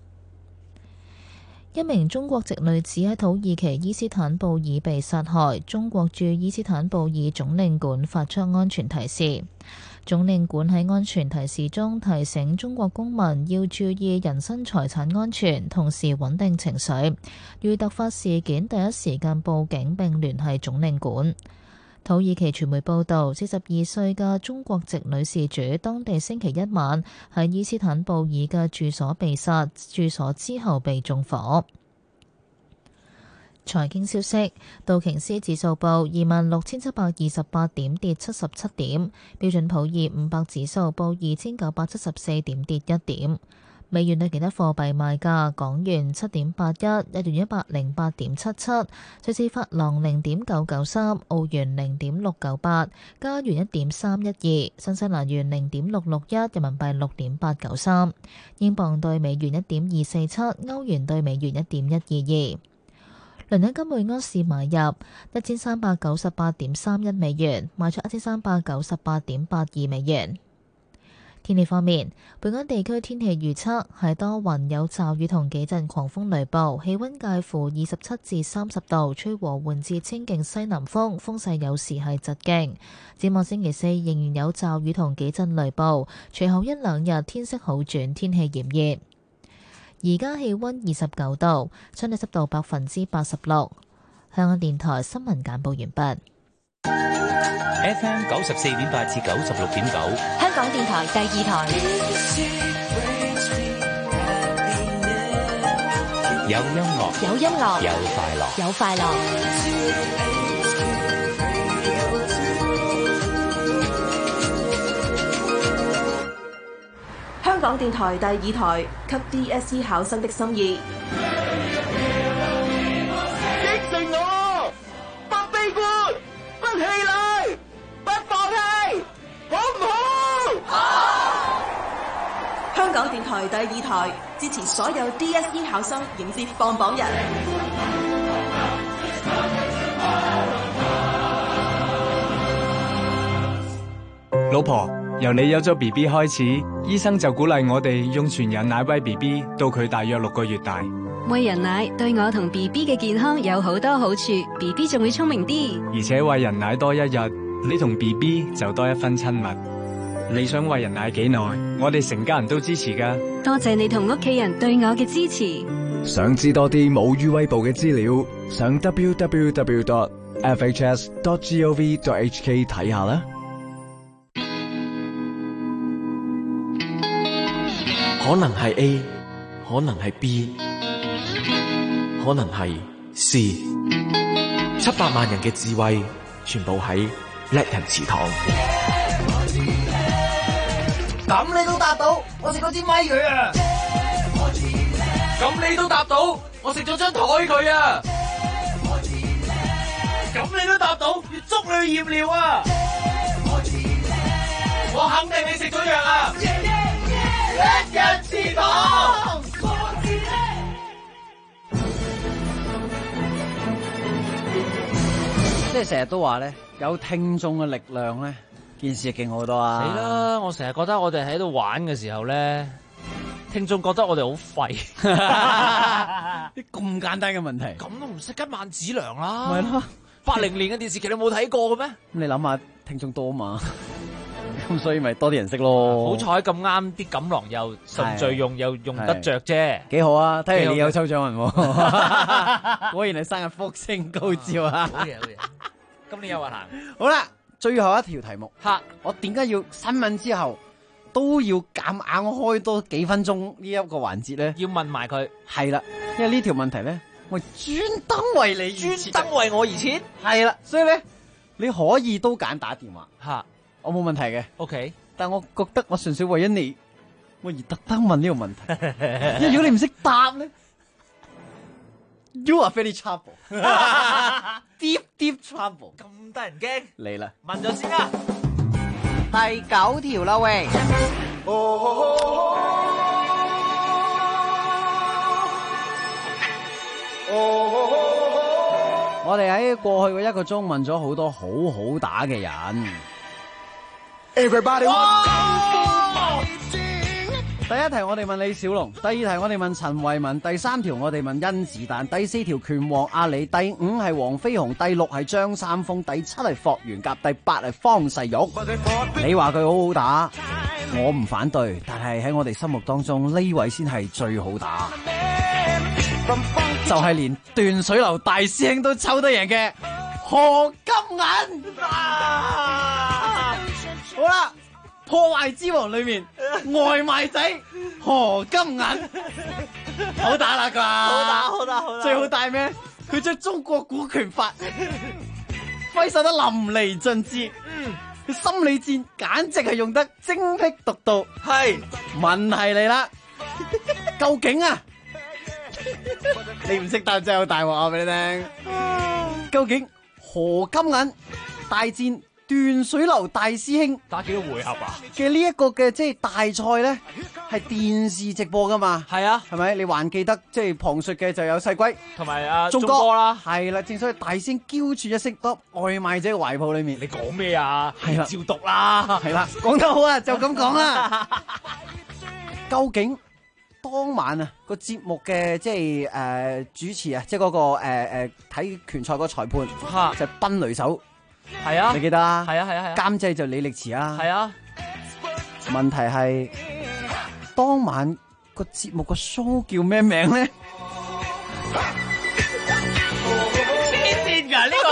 一名中國籍女子喺土耳其伊斯坦布爾被殺害，中國駐伊斯坦布爾總領館發出安全提示。總領館喺安全提示中提醒中國公民要注意人身財產安全，同時穩定情緒。遇突發事件第一時間報警並聯繫總領館。土耳其傳媒報導，42歲嘅中國籍女事主，當地星期一晚喺伊斯坦布爾嘅住所被殺，住所之後被縱火。財經消息，道瓊斯指數報26,728點，跌77點；標準普爾500指數報2,974點，跌1點。美元對其他貨幣賣價：港元7.81，日元108.77，瑞士法郎0.993，澳元0.698，加元1.312，新西蘭元0.661，人民幣6.893，英鎊對美元1.247，歐元對美元1.122。倫敦金每安士買入1398.31美元，賣出1398.82美元。天氣方面，本港地區天氣預測係多雲有驟雨同幾陣狂風雷暴，氣溫介乎27至30度，吹和緩至清勁西南風，風勢有時係疾勁。展望星期四仍然有驟雨同幾陣雷暴，隨後一兩日天色好轉，天氣炎熱。而家氣溫29度，相對濕度86%。香港電台新聞簡報完畢。 FM 94.8至96.9， 香港電台第2台。 有音樂， 有音樂， 有快樂， 有快樂。 香港電台第2台給 DSE 考生的心意。 激勵我，不悲觀，不氣餒，不放棄，好唔好？好！ 香港電台第2台支持所有 DSE 考生迎接放榜日。 老婆，由你有咗 BB 開始，醫生就鼓勵我哋用全人奶餵 BB 到佢大約6個月大。 餵人奶對我同 BB 嘅健康有好多好處，BB 仲會聰明啲。 而且餵人奶多一日，你同 BB 就多一分親密。你想餵人奶幾耐？我哋成家人都支持㗎。 多謝你同屋企人對我嘅支持。 想知多啲母乳餵哺嘅資料，上 www.fhs.gov.hk 睇下啦。 可能係 A， 可能係 B， 可能係 C。700萬人嘅智慧，全部喺叻人祠堂。 咁你都答到，我食咗支咪佢啊！咁你都答到，我食咗張台佢啊！咁你都答到，要捉你去驗尿啊！我肯定你食咗藥啊！叻人祠堂， 即係成日都話咧，有聽眾嘅力量咧，件事勁好多啊！ 死啦！我成日覺得我哋喺度玩嘅時候咧，聽眾覺得我哋好廢。 啲咁簡單嘅問題， 咁都唔識一萬子糧啦。 咪咯 ，80年嘅電視劇你冇睇過嘅咩？ 你諗下，聽眾多嘛？咁所以咪多啲人識咯。 好彩咁啱啲錦囊又順序用又用得着啫， 幾好啊！睇嚟你有抽獎人喎，果然係生日福星高照啊！ 好嘢好嘢，今年有運行。 好啦，最後一條題目， 吓， 我點解要新聞之後都要夾硬開多幾分鐘呢一個環節咧？ 要問埋佢。 係啦，因為呢條問題咧，我專登為你專登為我而設。 係啦，所以咧你可以都揀打電話吓。 我冇問題嘅 ，OK， 但我覺得我純粹為咗你，我而特登問呢個問題，因為如果你唔識答咧 ，you are very trouble，deep trouble， 咁得人驚， 嚟啦， 問咗先啊， 第9條啦喂， 我哋喺過去嘅1個鐘問咗好多好好打嘅人。Everybody， 第一題我哋問李小龍，第二題我哋問陳慧敏，第3條我哋問甄子丹，第4條拳王阿里，第5係黃飛鴻，第6係張三豐，第7係霍元甲，第8係方世玉。你話佢好好打，我唔反對，但係喺我哋心目當中呢位先係最好打，就係連斷水流大師兄都抽得贏嘅何金銀。好啦，破壞之王裏面外賣仔何金銀好打啦啩，好打，最好打咩？佢將中國古拳法揮灑得淋漓盡致，佢心理戰簡直係用得精闢獨到。係問題嚟啦，究竟啊，你唔識答真係好大鑊啊！俾你聽，究竟何金銀大戰斷水流大師兄打幾多回合啊？ 嘅呢一個嘅即係大賽咧，係電視直播噶嘛？係啊，係咪？你還記得即係旁述嘅就有細龜同埋阿鐘哥啦， 係啦，正所謂大師兄嬌喘一聲，得外賣者嘅懷抱裏面。 你講咩啊？ 係啦， 照讀啦， 係啦，講得好啊，就咁講啦。究竟當晚啊個節目嘅即係主持啊，即係嗰個睇拳賽嗰個裁判就係賓雷手。係啊，你記得啊？係啊。監製就李力持啊。係啊。問題係當晚個節目個 show 叫咩名咧？黐線㗎呢個！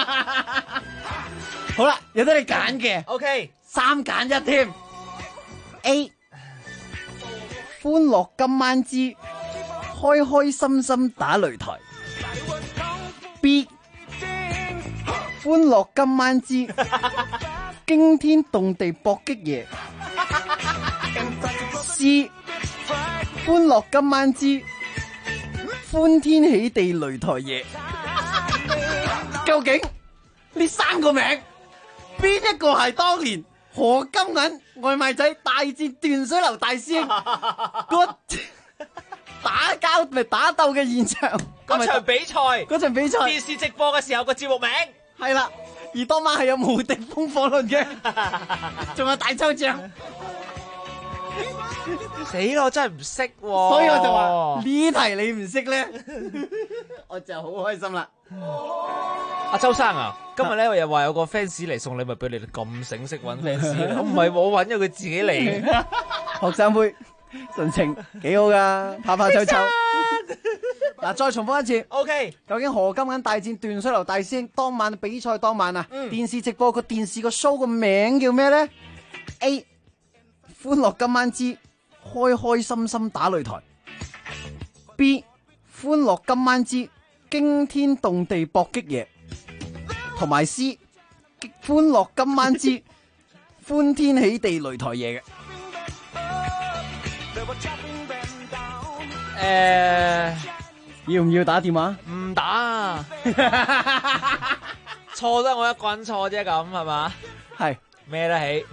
好啦，有得你揀嘅。OK， 3揀1添。A， 歡樂今晚之開開心心打擂台。B，歡樂今晚之驚天動地搏擊夜。C， 歡樂今晚之歡天喜地擂台夜。究竟呢3個名邊一個係當年何金銀外賣仔大戰斷水流大師兄個打交咪打鬥嘅現場？ 嗰場比賽電視直播嘅時候個節目名係啦，而當晚係有無敵風火輪嘅，仲有大抽獎。 死咯，真係唔識喎， 所以我就話呢題你唔識咧，我就好開心啦。 阿周生啊，今日咧又話有個 fans 嚟送禮物俾你哋，咁醒識搵 fans， 我唔係我搵咗佢自己嚟。 學生妹神情幾好噶，拍拍抽抽。嗱，再重複一次 ，OK， 究竟何金銀大戰斷水流大師兄當晚比賽當晚啊，電視直播個電視個 show 個名叫咩咧 ？A， 歡樂今晚之開開心心打擂台。B， 歡樂今晚之驚天動地搏擊夜。同埋 C， 歡樂今晚之歡天喜地擂台夜嘅。要唔要打電話？ 唔打，錯得我一個人錯啫，咁係嘛？ 係孭得起。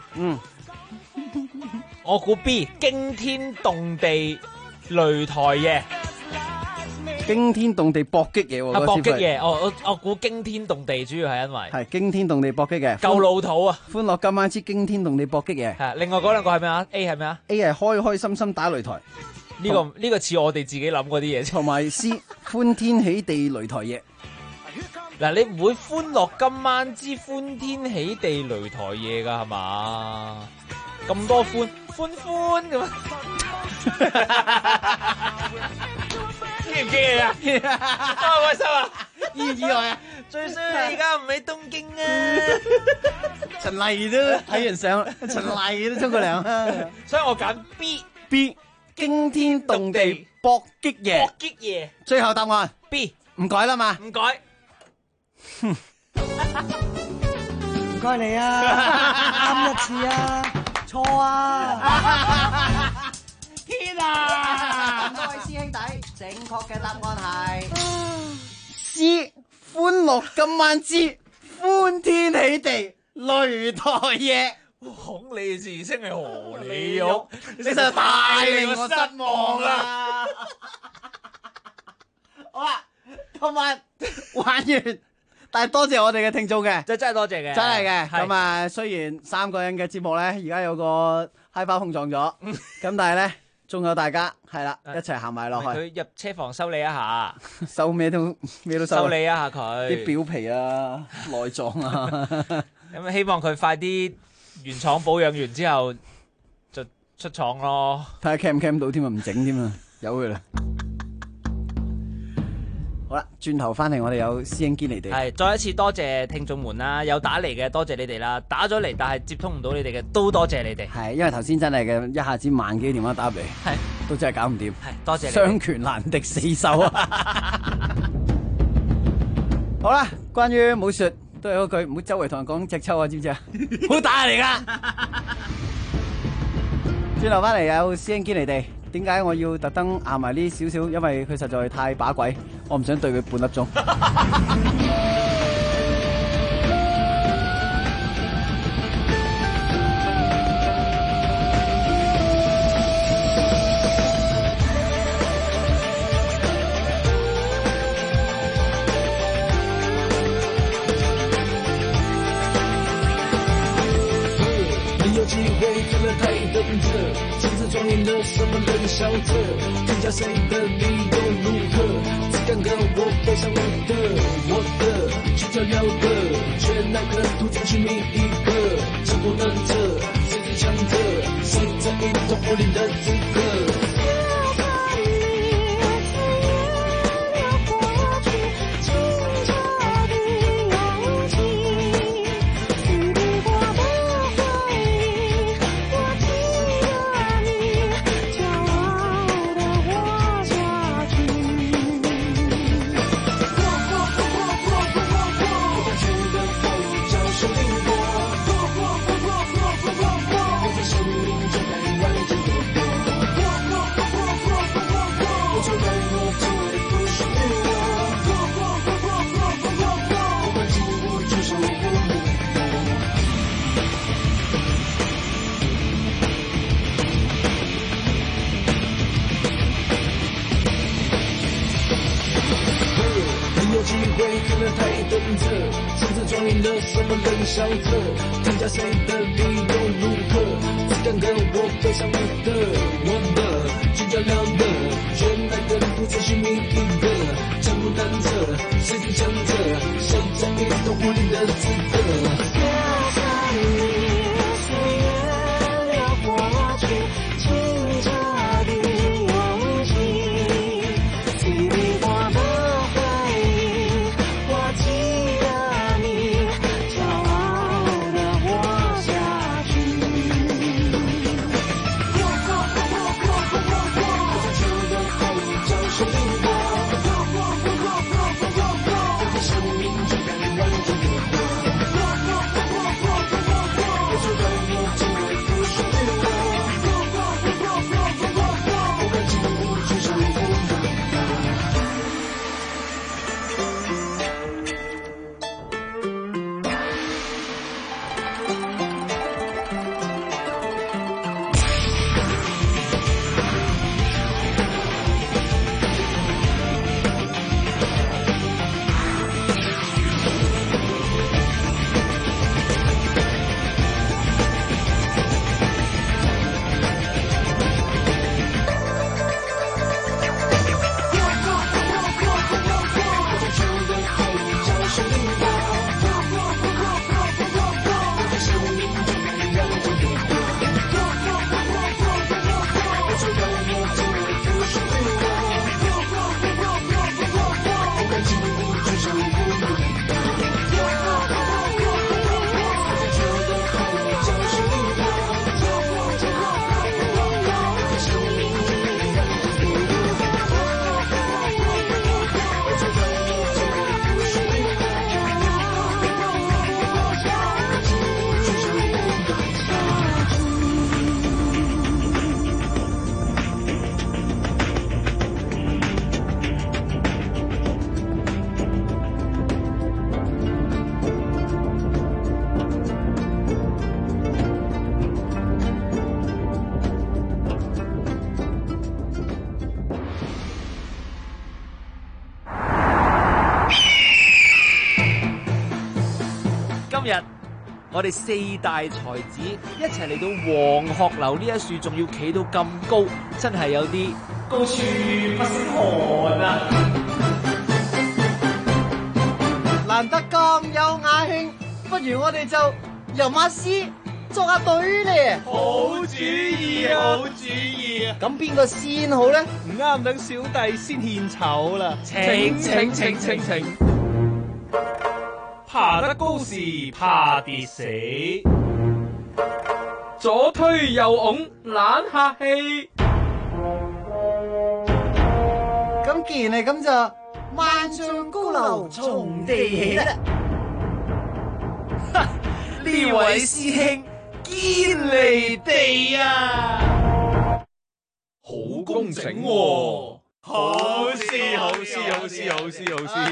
我估 B， 驚天動地擂台夜。 驚天動地搏擊嘢喎， 搏擊嘢，我估驚天動地，主要係因為係驚天動地搏擊嘅， 夠老土啊！ 歡樂今晚之驚天動地搏擊嘢， 係另外嗰兩個係咩啊 ？A 係咩啊 ？A 係開開心心打擂台， 呢個似我哋自己諗嗰啲嘢， 同埋 C 歡天喜地擂台夜。 嗱，你唔會歡樂今晚之歡天喜地擂台夜噶係嘛？咁多歡咁啊！驚唔驚啊？開心啊！意外啊！最衰你而家唔喺東京啊！ 陳麗都睇完相，陳麗都沖個涼啊！ 所以我揀 B 驚天動地搏擊夜。 搏擊夜， 最後答案 B， 唔改啦嘛？ 唔改。 唔該你啊，啱一次啊，錯啊！ 天啊！各位師兄弟，正確嘅答案係 C， 歡樂今晚之歡天喜地擂台夜。 孔你自稱係何李玉， 你實在太令我失望啦！好啦，今晚玩完但係多謝我哋嘅聽眾嘅， 真係多謝嘅， 真係嘅。咁啊，雖然3個人嘅節目咧，而家有個嗨花碰撞咗，咁但係咧，仲有大家係啦，一齊行埋落去。 佢入車房收你一下， 收咩都收。 收你一下佢啲表皮啊、內臟啊。 咁希望佢快啲原廠保養完之後就出廠咯。 睇下 cam 唔 cam 到添啊，唔整添啊，由佢啦。好啦，轉頭翻嚟，我哋有師兄堅尼地。 係，再一次多謝聽眾們啦，有打嚟嘅多謝你哋啦，打咗嚟但係接通唔到你哋嘅都多謝你哋。 係，因為頭先真係嘅，一下子萬幾電話打入嚟， 係都真係搞唔掂。 係，多謝你。 雙拳難敵四手啊！好啦，關於武術都係嗰句，唔好周圍同人講隻抽啊，知唔知啊？好打嚟噶。轉頭翻嚟有師兄堅尼地。點解我要特登壓埋呢少少？因為佢實在太把鬼，我唔想對佢半粒鐘。 你有機會看得太等着，莊嚴的什麼冷笑着，評價誰的理由如何？只敢跟我背上我的去照耀的，卻那個途徑去覓一個成功能者，誰最強者？誰在一統武林的資格？什麼冷笑着，評價誰的理由如何？只敢跟我背上我的去照亮的，卻那個途徑去覓一個成功能者，誰最強者？誰在一統武林的資格？ 日我哋4大才子一齊嚟到黃鶴樓呢一樹，仲要企到咁高，真係有啲高處不勝寒啊！ 難得咁有雅興，不如我哋就吟下詩，作下對咧。 好主意啊！好主意啊！ 咁邊個先好咧？ 唔啱，等小弟先獻醜啦。 請。 爬得高時怕跌死，左推右拱懶客氣。 咁既然係咁就萬丈高樓從地起啦。 呢位師兄堅離地啊，好工整喎！好詩。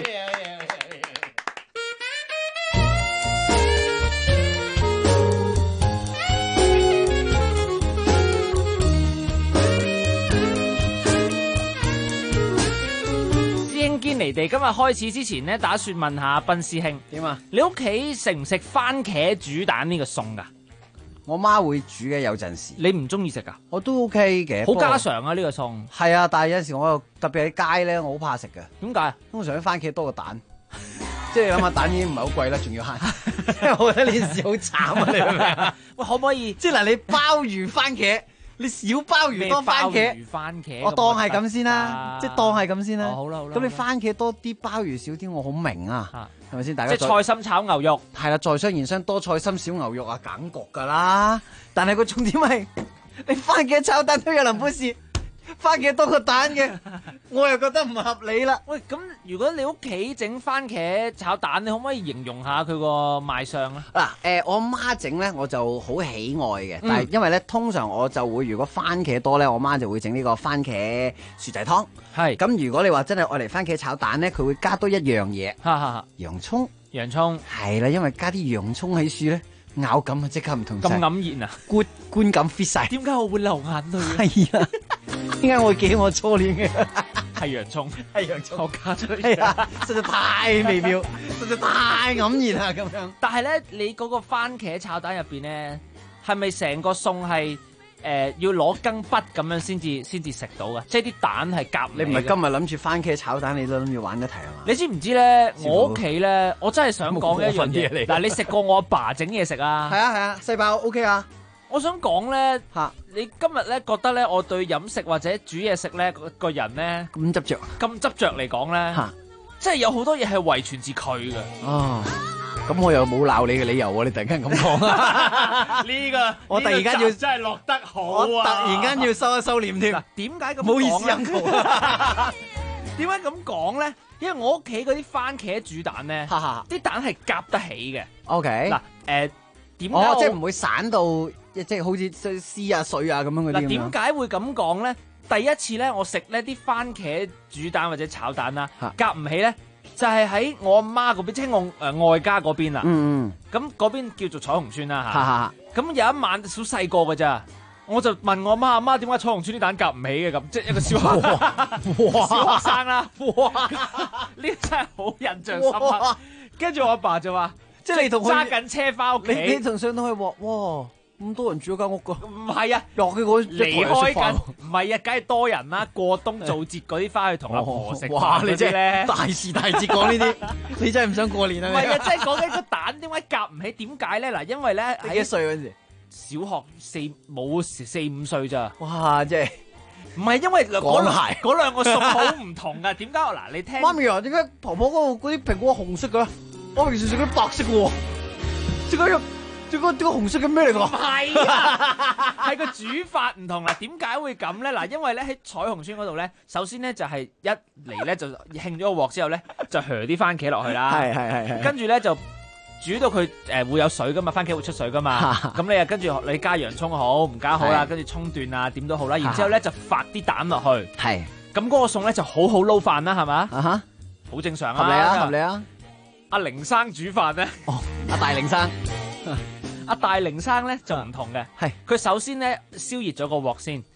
堅離地，今日開始之前呢，打算問下斌師兄點啊？ 你屋企食唔食番茄煮蛋呢個餸噶？ 我媽會煮嘅，有陣時。 你唔中意食噶？ 我都 OK 嘅， 好家常啊呢個餸。 係啊，但係有陣時我又特別喺街咧，我好怕食嘅。 點解？ 通常啲番茄多過蛋，即係諗下蛋已經唔係好貴啦，仲要慳。即係我覺得呢件事好慘啊！你明唔明啊？ 喂，可唔可以？ 即係嗱，你鮑魚番茄。你小鮑魚多番茄，我當係咁先啦，即係當係咁先啦。 好啦。 咁你番茄多啲，鮑魚少啲，我好明啊，係咪先？大家即係菜心炒牛肉， 係啦，在商言商，多菜心少牛肉啊，梗焗噶啦。但係個重點係，你番茄炒蛋都有林本事。番茄多個蛋嘅，我又覺得唔合理啦。 喂，咁如果你屋企整番茄炒蛋，你可唔可以形容下佢個賣相咧？ 嗱，我媽整咧，我就好喜愛嘅。但係因為咧，通常我就會如果番茄多咧，我媽就會整呢個番茄薯仔湯。 係。咁如果你話真係愛嚟番茄炒蛋咧，佢會加多一樣嘢。洋葱。係啦，因為加啲洋葱喺樹咧。咬感啊，即刻唔同晒。 咁黯然啊， 觀感 fit 晒。 點解我會流眼淚？ 係啊，點解我會記起我初戀嘅？ 係洋葱，我加出嚟。 係啊，實在太微妙，實在太黯然啦咁樣。 但係咧，你嗰個番茄炒蛋入邊咧，係咪成個餸係要攞羹筆咁樣先至食到嘅？即係啲蛋係夾。 你唔係今日諗住番茄炒蛋，你都諗住玩一題係嘛？ 你知唔知咧？我屋企咧，我真係想講一樣嘢。嗱，你食過我阿爸整嘢食啊？ 係啊，細胞 OK 啊。 我想講咧，你今日咧覺得咧，我對飲食或者煮嘢食咧個人咧咁執着嚟講咧，即係有好多嘢係遺傳自佢嘅。 哦。咁我又冇鬧你嘅理由喎，你突然間咁講啊？ 呢個我突然間要真係落得好啊！ 我突然間要收一收斂添。 點解咁講？ 唔好意思啊， 點解咁講咧？因為我屋企嗰啲番茄煮蛋咧，啲蛋係夾得起嘅。 OK。 嗱，點解？ 即係唔會散到，即係好似絲啊水啊咁樣嗰啲。 嗱，點解會咁講咧？第一次咧，我食呢啲番茄煮蛋或者炒蛋啦，夾唔起咧。就係喺我阿媽嗰邊，即係我外家嗰邊啦。咁嗰邊叫做彩虹村啦嚇。咁有一晚好細個㗎咋，我就問我阿媽點解彩虹村啲蛋夾唔起嘅咁，即係一個小學生啦。哇！呢真係好印象深刻。跟住我阿爸就話，即係你同佢揸緊車翻屋企， 你同上到去話，哇！咁多人住嗰間屋噶？ 唔係啊， 落去嗰離開緊，唔係啊，梗係多人啦。過冬做節嗰啲翻去同阿婆食。 哇！你真係大時大節講呢啲，你真係唔想過年啊？ 唔係啊，即係講緊個蛋點解夾唔起？點解咧？嗱，因為咧你幾歲嗰陣時？ 小學4、5歲咋？ 哇！即係唔係因為嗰兩個餸好唔同噶？點解？嗱，你聽媽咪啊，點解婆婆嗰個嗰啲蘋果紅色嘅？我平時食嗰啲白色嘅喎，即係點解紅色嘅咩嚟㗎？ 唔係啊，係個煮法唔同啦。點解會咁咧？嗱，因為咧喺彩虹村嗰度咧，首先咧就係一嚟咧就興咗個鑊之後咧，就啲番茄落去啦。 係。 跟住咧就煮到佢會有水噶嘛，番茄會出水噶嘛。咁你啊跟住你加洋葱好，唔加好啦，跟住葱段啊點都好啦。然之後咧就發啲蛋落去。 係。 咁嗰個餸咧就好撈飯啦，係咪？好正常啊。 合理啊。 阿凌生煮飯咧。 哦，阿大凌生。 阿大凌生咧就唔同嘅，係佢首先咧燒熱咗個鑊先，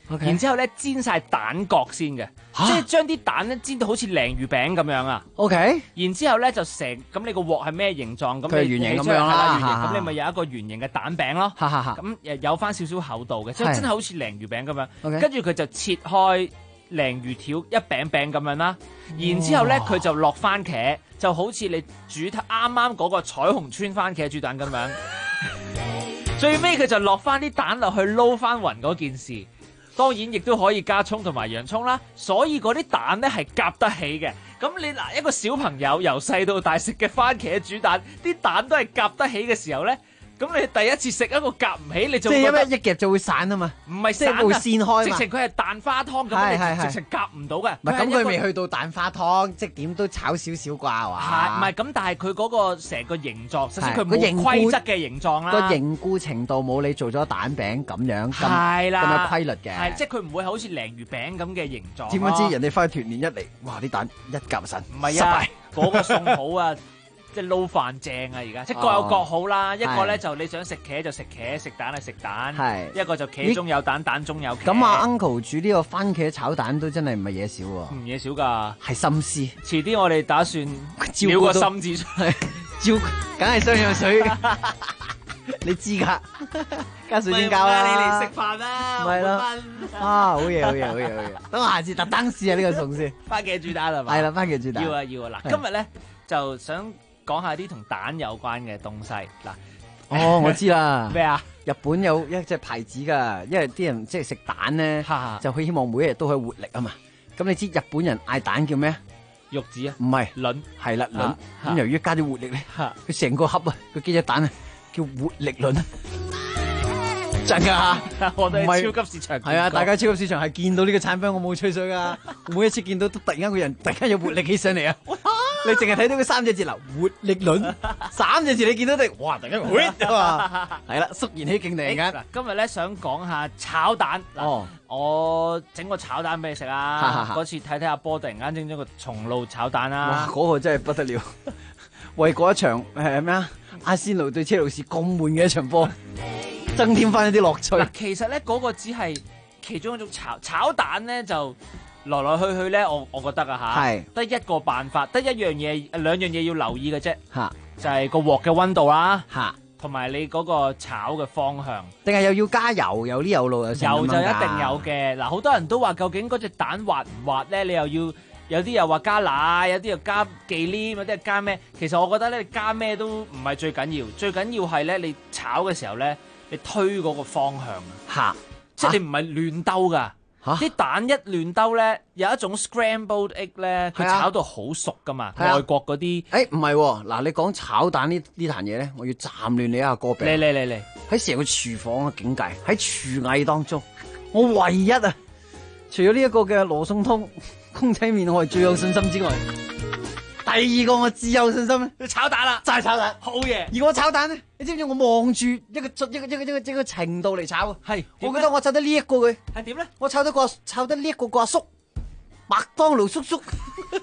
然之後咧煎晒蛋角先嘅，即係將啲蛋咧煎到好似鯪魚餅咁樣啊。 OK， 然之後咧就咁你個鑊係咩形狀？咁佢係圓形咁樣啦， 圓形咁你咪有一個圓形嘅蛋餅咯。咁有翻少少厚度嘅，即係真係好似鯪魚餅咁樣。跟住佢就切開鯪魚條一餅餅咁樣啦。然之後咧佢就落番茄，就好似你煮啱啱嗰個彩虹村番茄煮蛋咁樣。最尾佢就落翻啲蛋落去撈翻勻嗰件事。當然亦都可以加葱同埋洋葱啦，所以嗰啲蛋咧係夾得起嘅。咁你嗱一個小朋友由細到大食嘅番茄煮蛋，啲蛋都係夾得起嘅時候咧，咁你第一次食一個夾唔起，你就即係因為一夾就會散啊嘛， 唔係散啊， 會散開直情佢係蛋花湯咁，你直情夾唔到嘅。 唔係咁佢未去到蛋花湯，即係點都炒少少啩係嘛？ 係唔係咁？但係佢嗰個成個形狀，首先佢冇規則嘅形狀啦， 個凝固程度冇你做咗蛋餅咁樣係啦， 咁有規律嘅。 係即係佢唔會好似鯪魚餅咁嘅形狀。 點知人哋翻去團年一嚟，哇啲蛋一夾實， 唔係啊，嗰個餸好啊！即係撈飯正啊！而家即係各有各好啦。一個咧就你想食茄就食茄，食蛋就食蛋。係一個就茄中有蛋，蛋中有茄。 咁啊 Uncle 煮呢個番茄炒蛋都真係唔係嘢少喎。 唔嘢少㗎， 係心思。 遲啲我哋打算撩個心字出嚟， 照梗係雙氧水。你知㗎，加水晶膠啦。 你嚟食飯啦， 係咯。好嘢好嘢好嘢好嘢。等我下次特登試下呢個餸先。 番茄煮蛋係嘛？ 係啦，番茄煮蛋。 要啊要啊！嗱，今日咧就想講下啲同蛋有關嘅東西嗱。 哦，我知啦。 咩啊？ 日本有一隻牌子㗎，因為啲人即係食蛋咧，就佢希望每一日都可以活力啊嘛。咁你知日本人嗌蛋叫咩？ 玉子啊？ 唔係卵， 係啦卵。咁由於加啲活力咧，佢成個盒啊，佢幾隻蛋啊，叫活力卵。真㗎， 我哋係超級市場。 係啊，大家超級市場係見到呢個產品，我冇吹水㗎。每一次見到都突然間個人突然間有活力起上嚟啊！你淨係睇到佢3隻字啦，活力卵，3隻字你見到你，哇！突然間係啦，肅然起敬突然間。 今日咧想講下炒蛋。哦，我整個炒蛋俾你食啊！嗰次睇阿波突然間整咗個松露炒蛋啦。 哇！嗰個真係不得了，為嗰一場係咩啊？阿仙奴對車路士咁悶嘅一場波，增添翻一啲樂趣。 嗱，其實咧嗰個只係其中一種炒蛋咧就。來來去去咧，我覺得啊嚇，得一個辦法，得一樣嘢，兩樣嘢要留意嘅啫，就係個鑊嘅溫度啦，同埋你嗰個炒嘅方向， 定係又要加油，有呢有路有油就一定有嘅。嗱，好多人都話究竟嗰隻蛋滑唔滑咧？你又要有啲又話加奶，有啲又加忌廉，有啲係加咩？其實我覺得咧，你加咩都唔係最緊要，最緊要係咧你炒嘅時候咧，你推嗰個方向，即係你唔係亂兜㗎。啲蛋一亂兜咧，有一種 scrambled egg 咧，佢炒到好熟噶嘛。外國嗰啲， 唔係喎，嗱你講炒蛋呢壇嘢咧，我要暫亂你一下個病。 嚟， 喺成個廚房嘅境界，喺廚藝當中，我唯一啊，除咗呢一個嘅羅宋湯公仔麵，我係最有信心之外，第二個我至有信心咧， 炒蛋啦， 就係炒蛋， 好嘢。 而我炒蛋咧，你知唔知我望住一個程度嚟炒？係，我覺得我炒得呢一個佢係點咧？ 我炒得呢一個阿叔，麥當勞叔叔。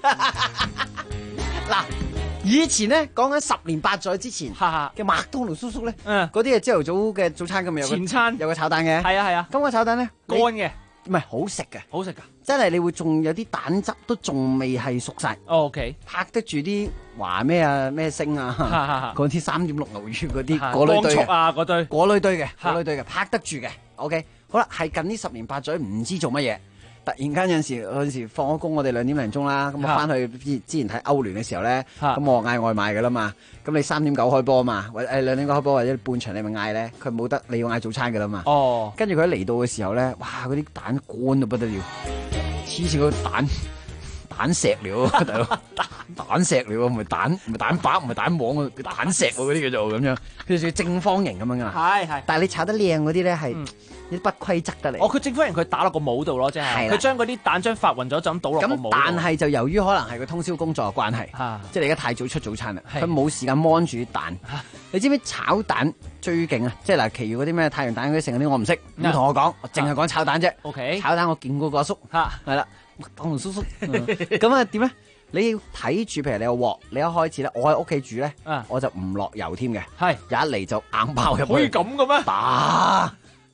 嗱，以前咧講緊10年8載之前嘅麥當勞叔叔咧，嗰啲係朝頭早嘅早餐咁樣， 前餐有個炒蛋嘅， 係啊。 咁個炒蛋咧乾嘅。 唔係好食嘅， 好食噶， 真係你會仲有啲蛋汁都仲未係熟晒。 OK， 拍得住啲話咩啊咩星啊，嗰啲3.6牛魚嗰啲嗰類堆啊，嗰堆嘅拍得住嘅。OK， 好啦，係近呢10年8載唔知做乜嘢，突然間有陣時放咗工，我哋2點零鐘啦，咁我翻去之前睇歐聯嘅時候咧，咁我嗌外賣噶啦嘛，咁你3.9開波嘛，或者2點9開波或者半場你咪嗌咧，佢冇得你要嗌早餐噶啦嘛。哦，跟住佢一嚟到嘅時候咧，哇，嗰啲蛋乾到不得了，黐線個蛋石料啊，大佬蛋石料啊，唔係蛋白，唔係蛋黃啊，蛋石嗰啲叫做咁樣，佢仲要正方形咁樣啊。係，但係你炒得靚嗰啲咧係啲不規則得嚟。 哦，佢正方形佢打落個模度咯，即係佢將嗰啲蛋漿發勻咗就咁倒落個模度。 但係就由於可能係佢通宵工作嘅關係，即係你而家太早出早餐啦，佢冇時間芒住啲蛋。你知唔知炒蛋最勁啊？即係嗱，其餘嗰啲咩太陽蛋嗰啲成嗰啲我唔識，唔同我講，我淨係講炒蛋啫。 OK， 炒蛋我見過個阿叔，係啦，麥當勞叔叔。咁啊點咧？你要睇住，譬如你個鑊，你一開始咧，我喺屋企煮咧，我就唔落油添嘅，係一嚟就硬爆入去。 可以咁嘅咩？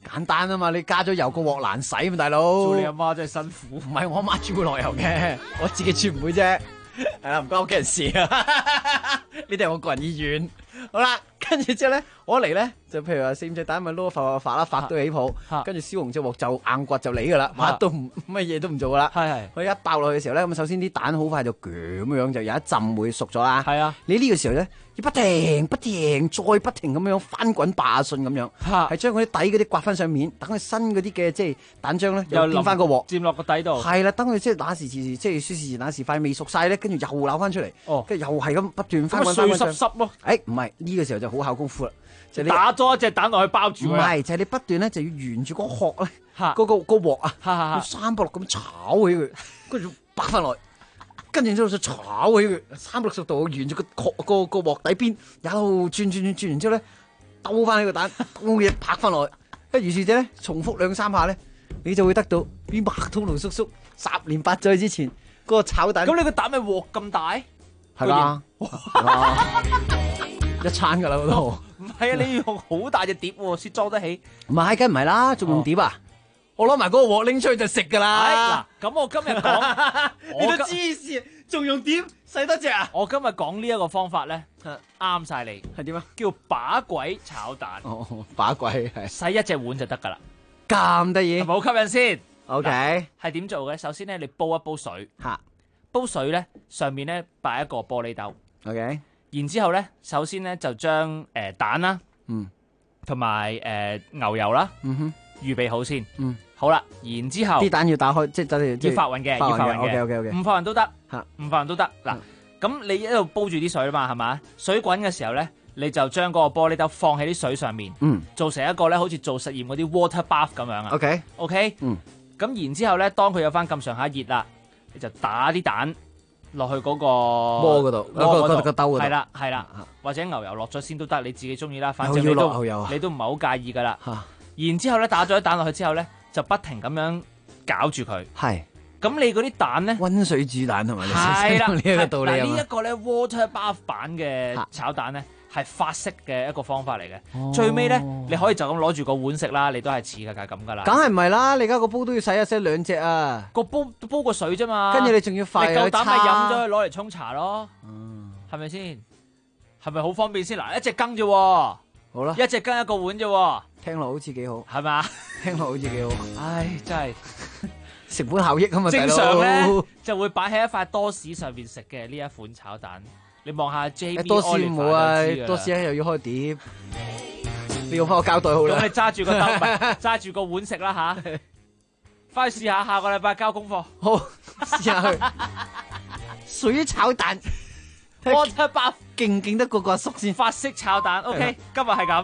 簡單啊嘛，你加咗油個鑊難洗嘛，大佬。 做你阿媽真係辛苦。 唔係我阿媽煮會落油嘅，我自己煮唔會啫。係啦，唔關屋企人事啊。呢啲係我個人意願。好啦，跟住之後咧，我嚟咧就譬如話4、5隻蛋咪撈發啦，發到起泡，跟住燒紅隻鑊就硬掘就嚟噶啦，乜都唔乜嘢都唔做噶啦。係佢一爆落去嘅時候咧，咁首先啲蛋好快就咁樣就有一浸會熟咗啦。係啊，你呢個時候咧要不停再不停咁樣翻滾霸順咁樣，係將嗰啲底嗰啲刮翻上面，等佢新嗰啲嘅即係蛋漿咧又掂翻個鑊， 佔落個底度。係啦，等佢即係那時即係說時遲那時快未熟晒咧，跟住又扭翻出嚟，跟住又係咁不斷翻滾翻滾上。 碎濕咯。 誒唔係呢個時候就好考功夫啦。就打咗一隻蛋落去包住佢。 唔係，就係你不斷咧就要沿住嗰個殼咧，嗰個鑊啊，要360咁炒起佢，跟住擺翻落，跟住之後就炒起佢360度，沿住個鑊底邊一路轉完之後咧，兜翻起個蛋，兜嘢拍翻落去，跟住如是者咧重複2、3下咧，你就會得到邊麥當勞叔叔10年8載之前嗰個炒蛋。 咁你個蛋咪鑊咁大？ 係啦，一餐噶啦嗰度。 唔係啊，你要用好大隻碟喎，先裝得起。 唔係，梗唔係啦，仲用碟啊？我攞埋嗰個鑊拎出去就食噶啦。 嗱，咁我今日講， 你都黐線，仲用碟使得隻啊？ 我今日講呢一個方法咧，啱晒你。係點啊？叫把鬼炒蛋。 哦，把鬼係。 洗一隻碗就得噶啦。 咁得意， 係咪好吸引先 ？OK。 係點做嘅？首先咧，你煲一煲水。嚇。煲水咧，上面咧擺一個玻璃兜。 OK。 然之後咧，首先咧就將蛋啦，同埋牛油啦，預備好先。好啦，然之後啲蛋要打開，即係要發勻嘅，要發勻嘅。 OK。 唔發勻都得，唔發勻都得。嗱，咁你一路煲住啲水啊嘛，係嘛？水滾嘅時候咧，你就將嗰個玻璃兜放喺啲水上面，做成一個咧好似做實驗嗰啲 water bath 咁樣啊。OK。咁然之後咧，當佢有翻咁上下熱啦，你就打啲蛋落去嗰個鍋嗰度，個兜嗰度， 係啦，或者牛油落咗先都得，你自己中意啦。反正你都唔係好介意噶啦。然之後咧，打咗啲蛋落去之後咧，就不停咁樣攪住佢。係。咁你嗰啲蛋咧，溫水煮蛋同埋係啦，呢一個道理啊嘛。呢一個咧 water bath 版嘅炒蛋咧，係法式嘅一個方法嚟嘅。最尾咧，你可以就咁攞住個碗食啦，你都係似㗎咁噶啦。 梗係唔係啦，你而家個煲都要洗一洗2隻啊。 個煲個水啫嘛。跟住你仲要快， 你夠膽咪飲咗佢攞嚟沖茶咯。係咪先？係咪好方便先？嗱，一隻羹啫。好啦，一隻羹一個碗啫。 聽落好似幾好， 係嘛？ 聽落好似幾好。 唉，真係成本效益啊嘛。 正常咧就會擺喺一塊多士上邊食嘅呢一款炒蛋。你望下 JB 多士冇啊，多士又要開碟，你用翻個膠袋好啦。 咁你揸住個兜，揸住個碗食啦吓。翻去試下，下個禮拜交功課。 好，試下去。水炒蛋， water bath 勁得過個阿叔先。 法式炒蛋，OK，今日係咁。